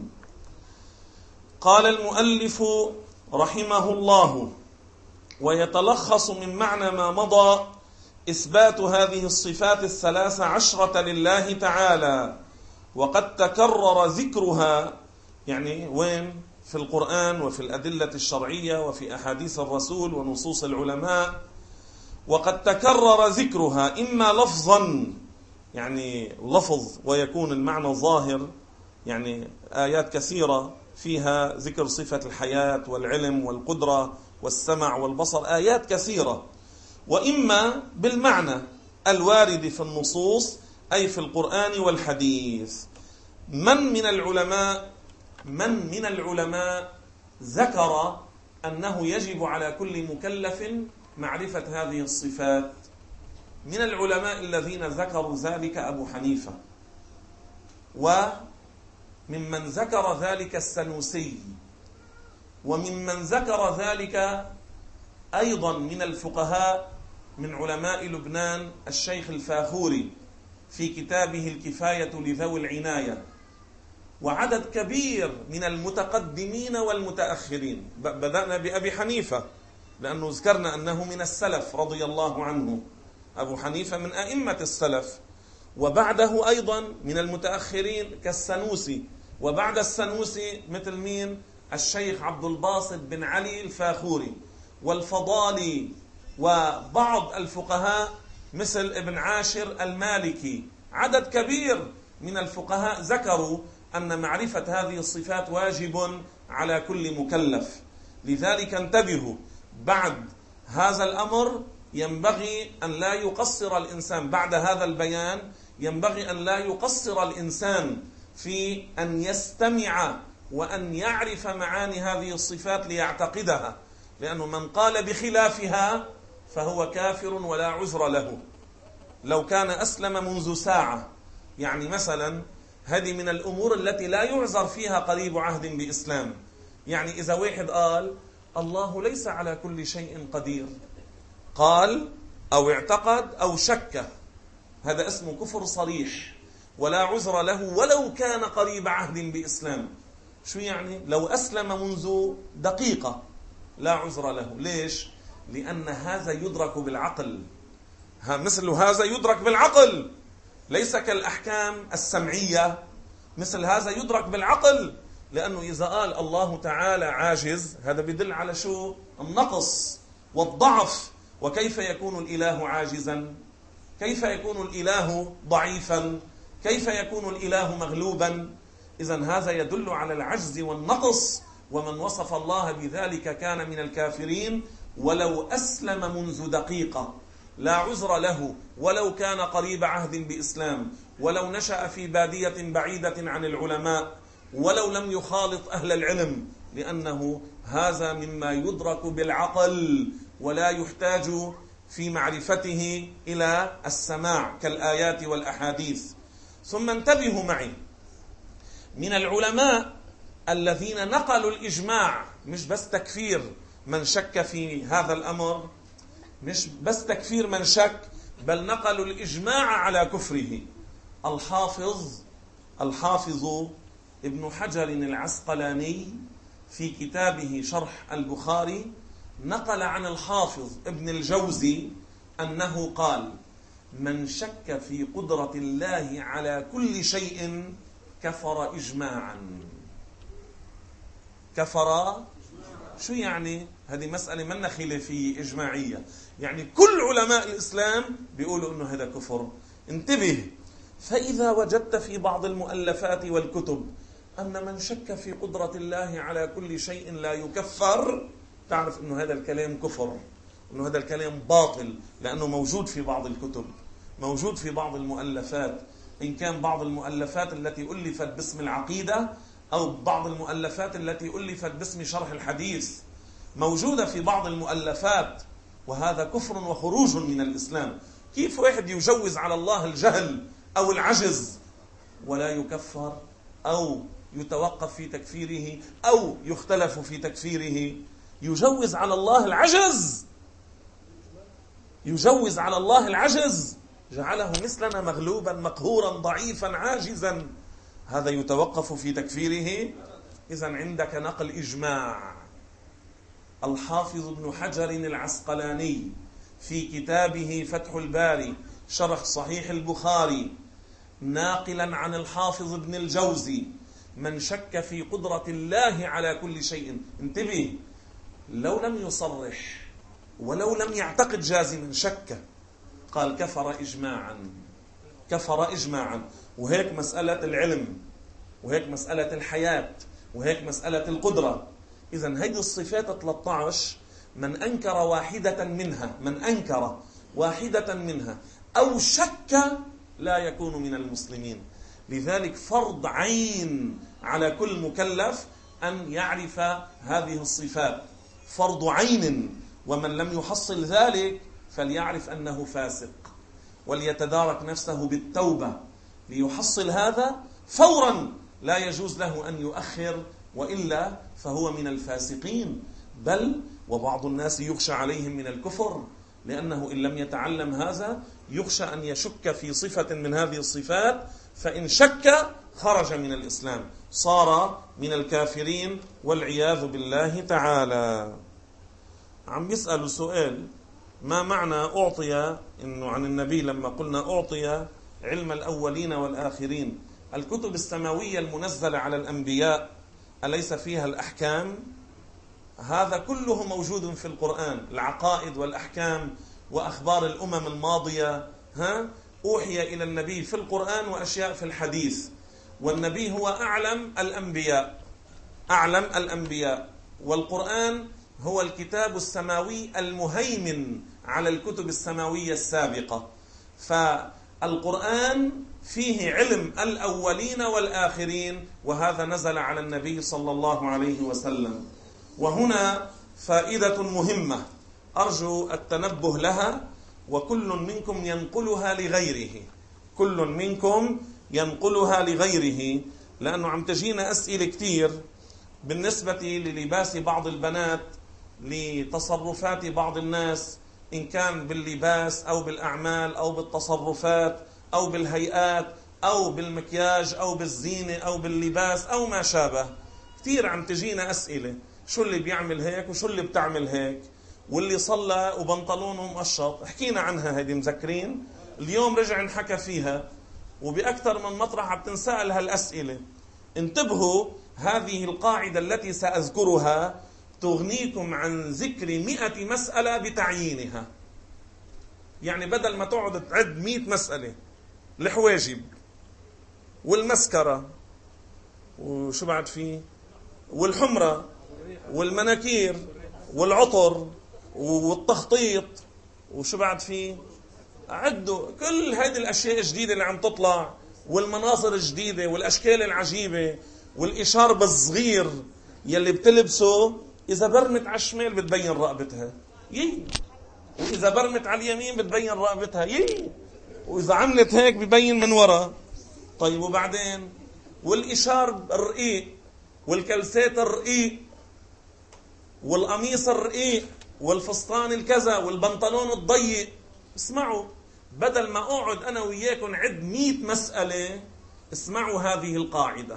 قال المؤلف رحمه الله: ويتلخص من معنى ما مضى إثبات هذه الصفات الثلاث عشرة لله تعالى، وقد تكرر ذكرها، يعني وين؟ في القرآن وفي الأدلة الشرعية وفي أحاديث الرسول ونصوص العلماء. وقد تكرر ذكرها إما لفظا، يعني لفظ ويكون المعنى ظاهر، يعني آيات كثيرة فيها ذكر صفة الحياة والعلم والقدرة والسمع والبصر، آيات كثيرة. وإما بالمعنى الوارد في النصوص، أي في القرآن والحديث. من من العلماء من من العلماء ذكر أنه يجب على كل مكلف معرفة هذه الصفات؟ من العلماء الذين ذكروا ذلك أبو حنيفة، وممن ذكر ذلك السنوسي، وممن ذكر ذلك أيضا من الفقهاء من علماء لبنان الشيخ الفاخوري في كتابه الكفاية لذوي العناية، وعدد كبير من المتقدمين والمتأخرين. بدأنا بأبي حنيفة لأنه ذكرنا أنه من السلف رضي الله عنه، أبو حنيفة من أئمة السلف. وبعده أيضا من المتأخرين كالسنوسي، وبعد السنوسي مثل مين؟ الشيخ عبد الباسط بن علي الفاخوري والفضالي، وبعض الفقهاء مثل ابن عاشر المالكي. عدد كبير من الفقهاء ذكروا أن معرفة هذه الصفات واجب على كل مكلف. لذلك انتبهوا، بعد هذا الأمر ينبغي أن لا يقصر الإنسان، بعد هذا البيان ينبغي أن لا يقصر الإنسان في أن يستمع وأن يعرف معاني هذه الصفات ليعتقدها، لأنه من قال بخلافها فهو كافر ولا عذر له. لو كان أسلم منذ ساعة، يعني مثلا هذه من الأمور التي لا يعذر فيها قريب عهد بإسلام. يعني إذا واحد قال الله ليس على كل شيء قدير، قال أو اعتقد أو شك، هذا اسمه كفر صريح ولا عذر له ولو كان قريب عهد بإسلام. شو يعني؟ لو أسلم منذ دقيقة لا عذر له. ليش؟ لأن هذا يدرك بالعقل، مثل هذا يدرك بالعقل، ليس كالأحكام السمعية. مثل هذا يدرك بالعقل، لأنه إذا قال الله تعالى عاجز، هذا بيدل على شو؟ النقص والضعف. وكيف يكون الإله عاجزا؟ كيف يكون الإله ضعيفا؟ كيف يكون الإله مغلوبا؟ إذن هذا يدل على العجز والنقص، ومن وصف الله بذلك كان من الكافرين ولو أسلم منذ دقيقة. لا عذر له ولو كان قريب عهد بإسلام، ولو نشأ في بادية بعيدة عن العلماء، ولو لم يخالط أهل العلم، لأنه هذا مما يدرك بالعقل ولا يحتاج في معرفته إلى السماع كالآيات والأحاديث. ثم انتبهوا معي، من العلماء الذين نقلوا الإجماع، مش بس تكفير من شك في هذا الأمر، مش بس تكفير من شك، بل نقلوا الإجماع على كفره، الحافظ الحافظ ابن حجر العسقلاني في كتابه شرح البخاري نقل عن الحافظ ابن الجوزي أنه قال: من شك في قدرة الله على كل شيء كفر إجماعا. كفر شو يعني؟ هذه مسألة منا خلافية إجماعية، يعني كل علماء الإسلام بيقولوا أنه هذا كفر. انتبه، فإذا وجدت في بعض المؤلفات والكتب أن من شك في قدرة الله على كل شيء لا يكفر، تعرف أنه هذا الكلام كفر، أنه هذا الكلام باطل، لأنه موجود في بعض الكتب، موجود في بعض المؤلفات. إن كان بعض المؤلفات التي ألفت باسم العقيدة أو بعض المؤلفات التي ألفت باسم شرح الحديث موجودة في بعض المؤلفات، وهذا كفر وخروج من الإسلام. كيف واحد يجوز على الله الجهل أو العجز ولا يكفر أو يتوقف في تكفيره أو يختلف في تكفيره؟ يجوز على الله العجز، يجوز على الله العجز، جعله مثلنا مغلوبا مقهورا ضعيفا عاجزا، هذا يتوقف في تكفيره؟ إذن عندك نقل إجماع. الحافظ ابن حجر العسقلاني في كتابه فتح الباري شرح صحيح البخاري ناقلا عن الحافظ ابن الجوزي: من شك في قدرة الله على كل شيء، انتبه، لو لم يصرح ولو لم يعتقد جازما، شك، قال كفر إجماعا، كفر إجماعا. وهيك مسألة العلم، وهيك مسألة الحياة، وهيك مسألة القدرة. إذن هذه الصفات ثلاثة عشر من أنكر واحدة منها، من أنكر واحدة منها أو شك لا يكون من المسلمين. لذلك فرض عين على كل مكلف أن يعرف هذه الصفات، فرض عين. ومن لم يحصل ذلك فليعرف أنه فاسق، وليتدارك نفسه بالتوبة ليحصل هذا فورا، لا يجوز له أن يؤخر، وإلا فهو من الفاسقين. بل وبعض الناس يخشى عليهم من الكفر، لأنه إن لم يتعلم هذا يخشى أن يشك في صفة من هذه الصفات، فإن شك خرج من الإسلام، صار من الكافرين والعياذ بالله تعالى. عم يسألوا سؤال: ما معنى أعطي، إنه عن النبي لما قلنا أعطي علم الأولين والآخرين؟ الكتب السماوية المنزلة على الأنبياء أليس فيها الأحكام؟ هذا كله موجود في القرآن، العقائد والأحكام وأخبار الأمم الماضية. ها أوحي إلى النبي في القرآن وأشياء في الحديث، والنبي هو أعلم الأنبياء، أعلم الأنبياء، والقرآن هو الكتاب السماوي المهيمن على الكتب السماوية السابقة. فالقرآن فيه علم الأولين والآخرين، وهذا نزل على النبي صلى الله عليه وسلم. وهنا فائدة مهمة أرجو التنبه لها، وكل منكم ينقلها لغيره، كل منكم ينقلها لغيره، لأنه عم تجينا أسئلة كتير بالنسبة للباس بعض البنات، لتصرفات بعض الناس، إن كان باللباس أو بالأعمال أو بالتصرفات أو بالهيئات أو بالمكياج أو بالزينة أو باللباس أو ما شابه. كتير عم تجينا أسئلة: شو اللي بيعمل هيك وشو اللي بتعمل هيك، واللي صلى وبنطلونه مقشط. حكينا عنها هذه، مذكرين؟ اليوم رجع نحكى فيها، وبأكثر من مطرح عم تنسأل هالأسئلة. انتبهوا، هذه القاعدة التي سأذكرها تغنيكم عن ذكر مئة مسألة بتعيينها. يعني بدل ما تقعد تعد مئة مسألة، الحواجب والمسكرة وشو بعد فيه والحمرة والمناكير والعطر والتخطيط وشو بعد فيه، عدوا كل هذه الأشياء الجديدة اللي عم تطلع، والمناظر الجديدة والأشكال العجيبة، والإشار بالصغير يلي بتلبسه إذا برمت على الشمال بتبين رقبتها يي، وإذا برمت على اليمين بتبين رقبتها يي، وإذا عملت هيك ببين من وراء. طيب وبعدين؟ والإشار الرقيق والكلسات الرقيق والقميص الرقيق والفستان الكذا والبنطلون الضيق. اسمعوا، بدل ما أقعد أنا وياكم عد مئة مسألة، اسمعوا هذه القاعدة.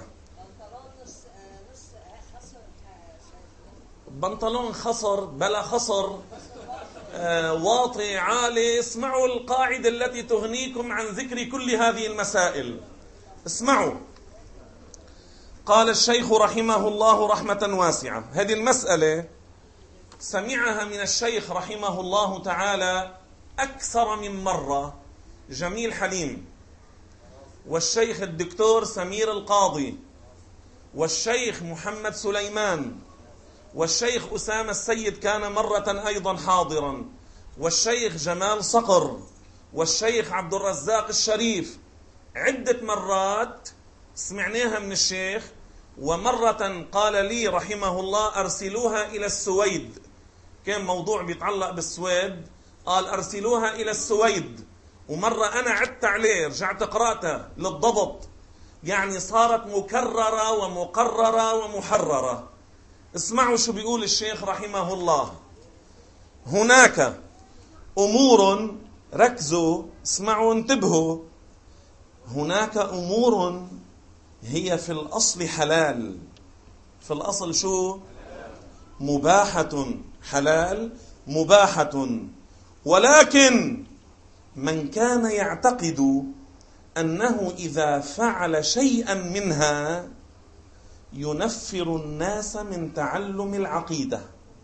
بنطلون خصر بلا خصر، آه واطي عالي، اسمعوا القاعدة التي تغنيكم عن ذكر كل هذه المسائل. اسمعوا، قال الشيخ رحمه الله رحمة واسعة، هذه المسألة سمعها من الشيخ رحمه الله تعالى أكثر من مرة جميل حليم، والشيخ الدكتور سمير القاضي، والشيخ محمد سليمان، والشيخ أسامة السيد كان مرة أيضا حاضرا، والشيخ جمال صقر، والشيخ عبد الرزاق الشريف. عدة مرات سمعناها من الشيخ، ومرة قال لي رحمه الله أرسلوها إلى السويد، كان موضوع بيتعلق بالسويد، قال أرسلوها إلى السويد. ومرة أنا عدت عليه رجعت قرأتها للضبط، يعني صارت مكررة ومقررة ومحررة. اسمعوا شو بيقول الشيخ رحمه الله. هناك أمور، ركزوا اسمعوا انتبهوا، هناك أمور هي في الأصل حلال. في الأصل شو؟ مباحة، حلال مباحة. ولكن من كان يعتقد أنه إذا فعل شيئا منها ينفر الناس من تعلم العقيدة،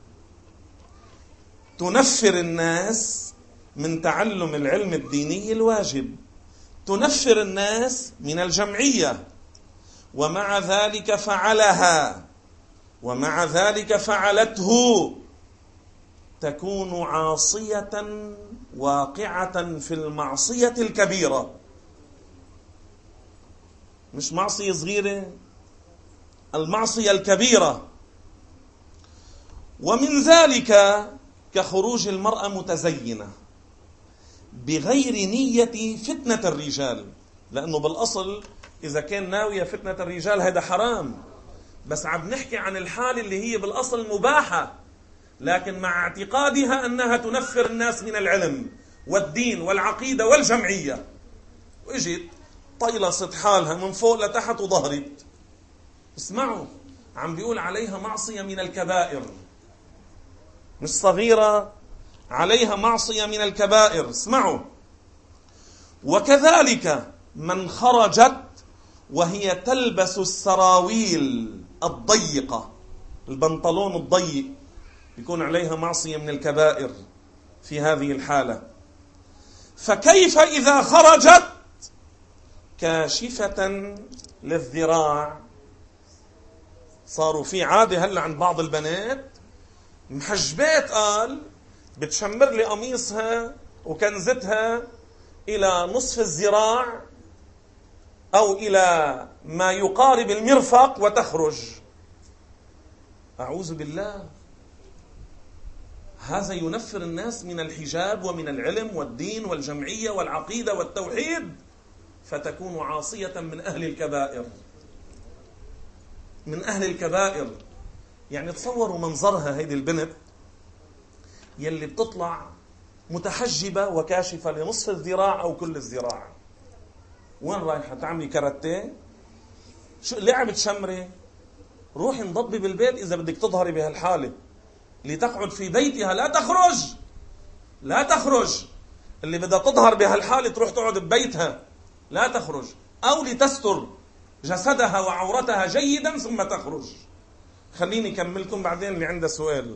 تنفر الناس من تعلم العلم الديني الواجب، تنفر الناس من الجمعية، ومع ذلك فعلها، ومع ذلك فعلته، تكون عاصية واقعة في المعصية الكبيرة. مش معصية صغيرة، المعصية الكبيرة. ومن ذلك كخروج المرأة متزينة بغير نية فتنة الرجال، لأنه بالأصل إذا كان ناوية فتنة الرجال هذا حرام، بس عم نحكي عن الحالة اللي هي بالأصل مباحة، لكن مع اعتقادها أنها تنفر الناس من العلم والدين والعقيدة والجمعية، وإجت طيلصت حالها من فوق لتحت وظهرت. اسمعوا، عم بيقول عليها معصية من الكبائر، مش صغيرة، عليها معصية من الكبائر. اسمعوا، وكذلك من خرجت وهي تلبس السراويل الضيقة، البنطلون الضيق، يكون عليها معصية من الكبائر في هذه الحالة. فكيف إذا خرجت كاشفة للذراع؟ صاروا في عادة هلأ عند بعض البنات محجبات، قال بتشمر لي قميصها وكنزتها إلى نصف الذراع أو إلى ما يقارب المرفق وتخرج. أعوذ بالله، هذا ينفر الناس من الحجاب ومن العلم والدين والجمعية والعقيدة والتوحيد، فتكون عاصية من أهل الكبائر، من أهل الكبائر. يعني تصوروا منظرها هيدي البنت يلي بتطلع متحجبة وكاشفة لنصف الذراع أو كل الذراع، وين رايحة؟ تعملي كاراتيه؟ شو ليه عم تشمري؟ روحي انضبي بالبيت إذا بدك تظهري بهالحالة. لتقعد في بيتها، لا تخرج، لا تخرج. اللي بدها تظهر بهالحالة تروح تقعد ببيتها، لا تخرج، أو لتستر جسدها وعورتها جيدا ثم تخرج. خليني أكملكم بعدين اللي عنده سؤال.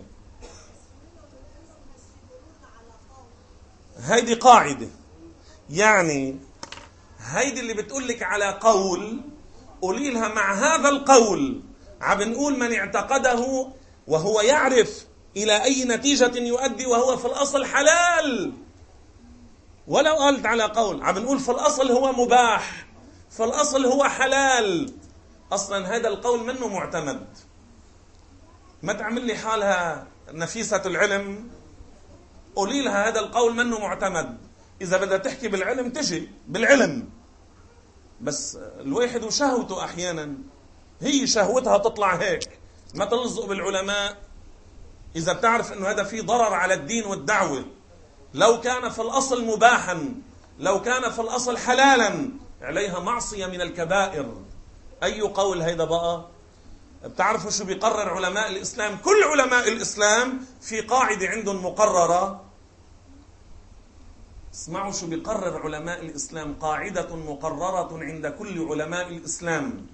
هيدي قاعدة، يعني هيدي اللي بتقول لك على قول، قولي لها مع هذا القول عم نقول من اعتقده وهو يعرف إلى أي نتيجة يؤدي وهو في الأصل حلال. ولو قالت على قول عم نقول في الأصل هو مباح، في الأصل هو حلال، أصلا هذا القول منه معتمد. ما تعمل لي حالها نفيسة العلم، قولي لها هذا القول منه معتمد. إذا بدها تحكي بالعلم تجي بالعلم، بس الواحد وشهوته أحيانا، هي شهوتها تطلع هيك، ما تلزق بالعلماء. إذا بتعرف أنه هذا فيه ضرر على الدين والدعوة، لو كان في الأصل مباحا، لو كان في الأصل حلالا، عليها معصية من الكبائر. أي قول هيدا بقى؟ بتعرفوا شو بيقرر علماء الإسلام؟ كل علماء الإسلام في قاعدة عندهم مقررة. اسمعوا شو بيقرر علماء الإسلام، قاعدة مقررة عند كل علماء الإسلام: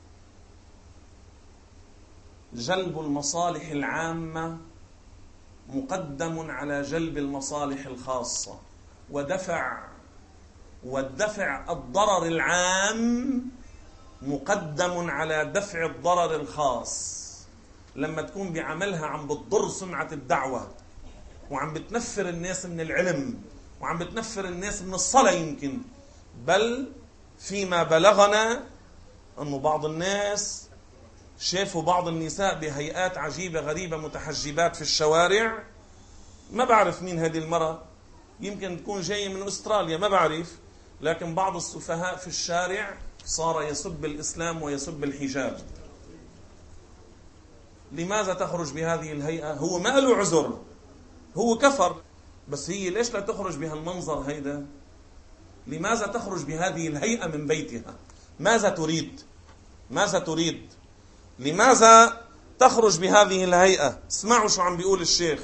جلب المصالح العامة مقدم على جلب المصالح الخاصة، ودفع والدفع الضرر العام مقدم على دفع الضرر الخاص. لما تكون بعملها عم بتضر سمعة الدعوة، وعم بتنفر الناس من العلم، وعم بتنفر الناس من الصلاة، يمكن بل فيما بلغنا أنه بعض الناس شافوا بعض النساء بهيئات عجيبة غريبة متحجبات في الشوارع. ما بعرف مين هذه المرأة، يمكن تكون جاية من أستراليا، ما بعرف، لكن بعض السفهاء في الشارع صار يسب الإسلام ويسب الحجاب. لماذا تخرج بهذه الهيئة؟ هو ما له عذر، هو كفر، بس هي ليش لا تخرج بهالمنظر هيدا؟ لماذا تخرج بهذه الهيئة من بيتها؟ ماذا تريد؟ ماذا تريد؟ لماذا تخرج بهذه الهيئة؟ اسمعوا شو عم بيقول الشيخ.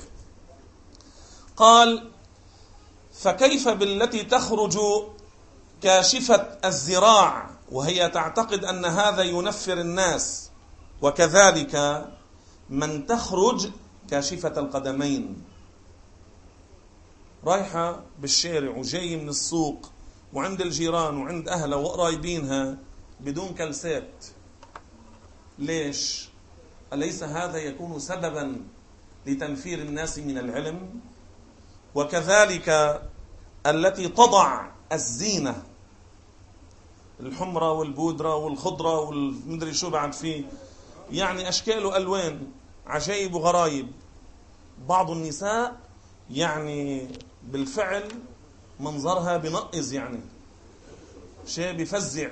قال: فكيف بالتي تخرج كاشفة الذراع وهي تعتقد أن هذا ينفر الناس، وكذلك من تخرج كاشفة القدمين، رايحة بالشارع وجاي من السوق وعند الجيران وعند أهلها وقرايبينها بدون كلسات. ليش؟ أليس هذا يكون سببا لتنفير الناس من العلم؟ وكذلك التي تضع الزينة، الحمرة والبودرة والخضرة والمدري شو بعد فيه، يعني أشكال وألوان، عجائب وغرايب. بعض النساء يعني بالفعل منظرها بنقز، يعني شيء بفزع،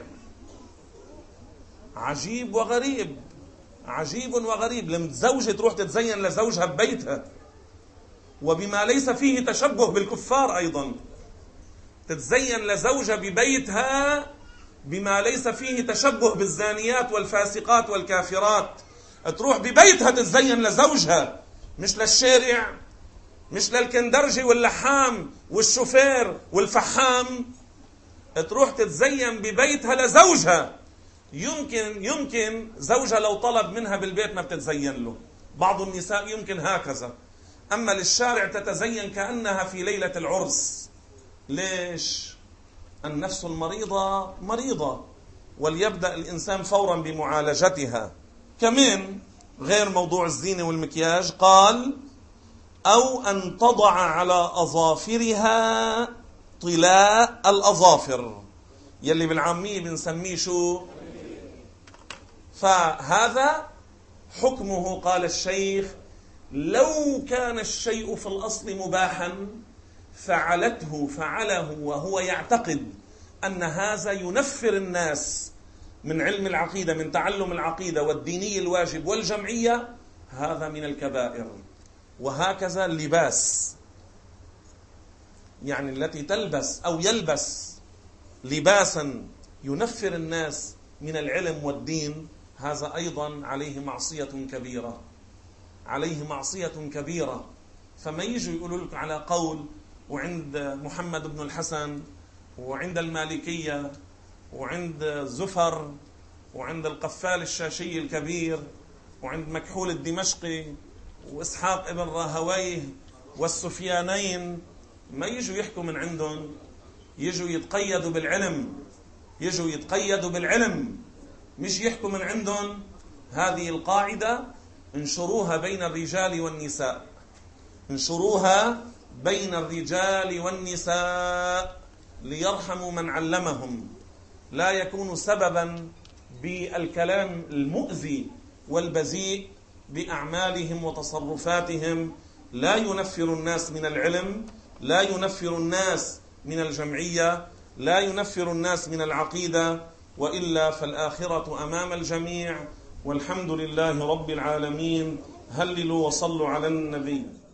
عجيب وغريب، عجيب وغريب. لما تزوجها تروح تتزين لزوجها ببيتها، وبما ليس فيه تشبه بالكفار أيضا، تتزين لزوجها ببيتها بما ليس فيه تشبه بالزانيات والفاسقات والكافرات. تروح ببيتها تتزين لزوجها، مش للشارع، مش للكندرجي واللحام والشوفير والفحام. تروح تتزين ببيتها لزوجها. يمكن يمكن زوجها لو طلب منها بالبيت ما بتتزين له، بعض النساء يمكن هكذا، أما للشارع تتزين كأنها في ليلة العرس. ليش؟ النفس المريضة مريضة، وليبدأ الإنسان فورا بمعالجتها. كمان غير موضوع الزينة والمكياج، قال: أو أن تضع على أظافرها طلاء الأظافر، يلي بالعامية بنسميه شو؟ فهذا حكمه، قال الشيخ: لو كان الشيء في الأصل مباحا فعلته فعله وهو يعتقد أن هذا ينفر الناس من علم العقيدة، من تعلم العقيدة والديني الواجب والجمعية، هذا من الكبائر. وهكذا اللباس، يعني التي تلبس أو يلبس لباسا ينفر الناس من العلم والدين، هذا أيضا عليه معصية كبيرة، عليه معصية كبيرة. فما يجوا يقولوا لك على قول وعند محمد بن الحسن وعند المالكية وعند زفر وعند القفال الشاشي الكبير وعند مكحول الدمشقي وإسحاق ابن راهويه والسفيانين، ما يجوا يحكوا من عندهم، يجوا يتقيدوا بالعلم، يجوا يتقيدوا بالعلم، مش يحكوا من عندهم. هذه القاعدة انشروها بين الرجال والنساء، انشروها بين الرجال والنساء ليرحموا من علمهم، لا يكون سببا بالكلام المؤذي والبذيء بأعمالهم وتصرفاتهم. لا ينفر الناس من العلم، لا ينفر الناس من الجمعية، لا ينفر الناس من العقيدة، وإلا فالآخرة أمام الجميع. والحمد لله رب العالمين. هللوا وصلوا على النبي.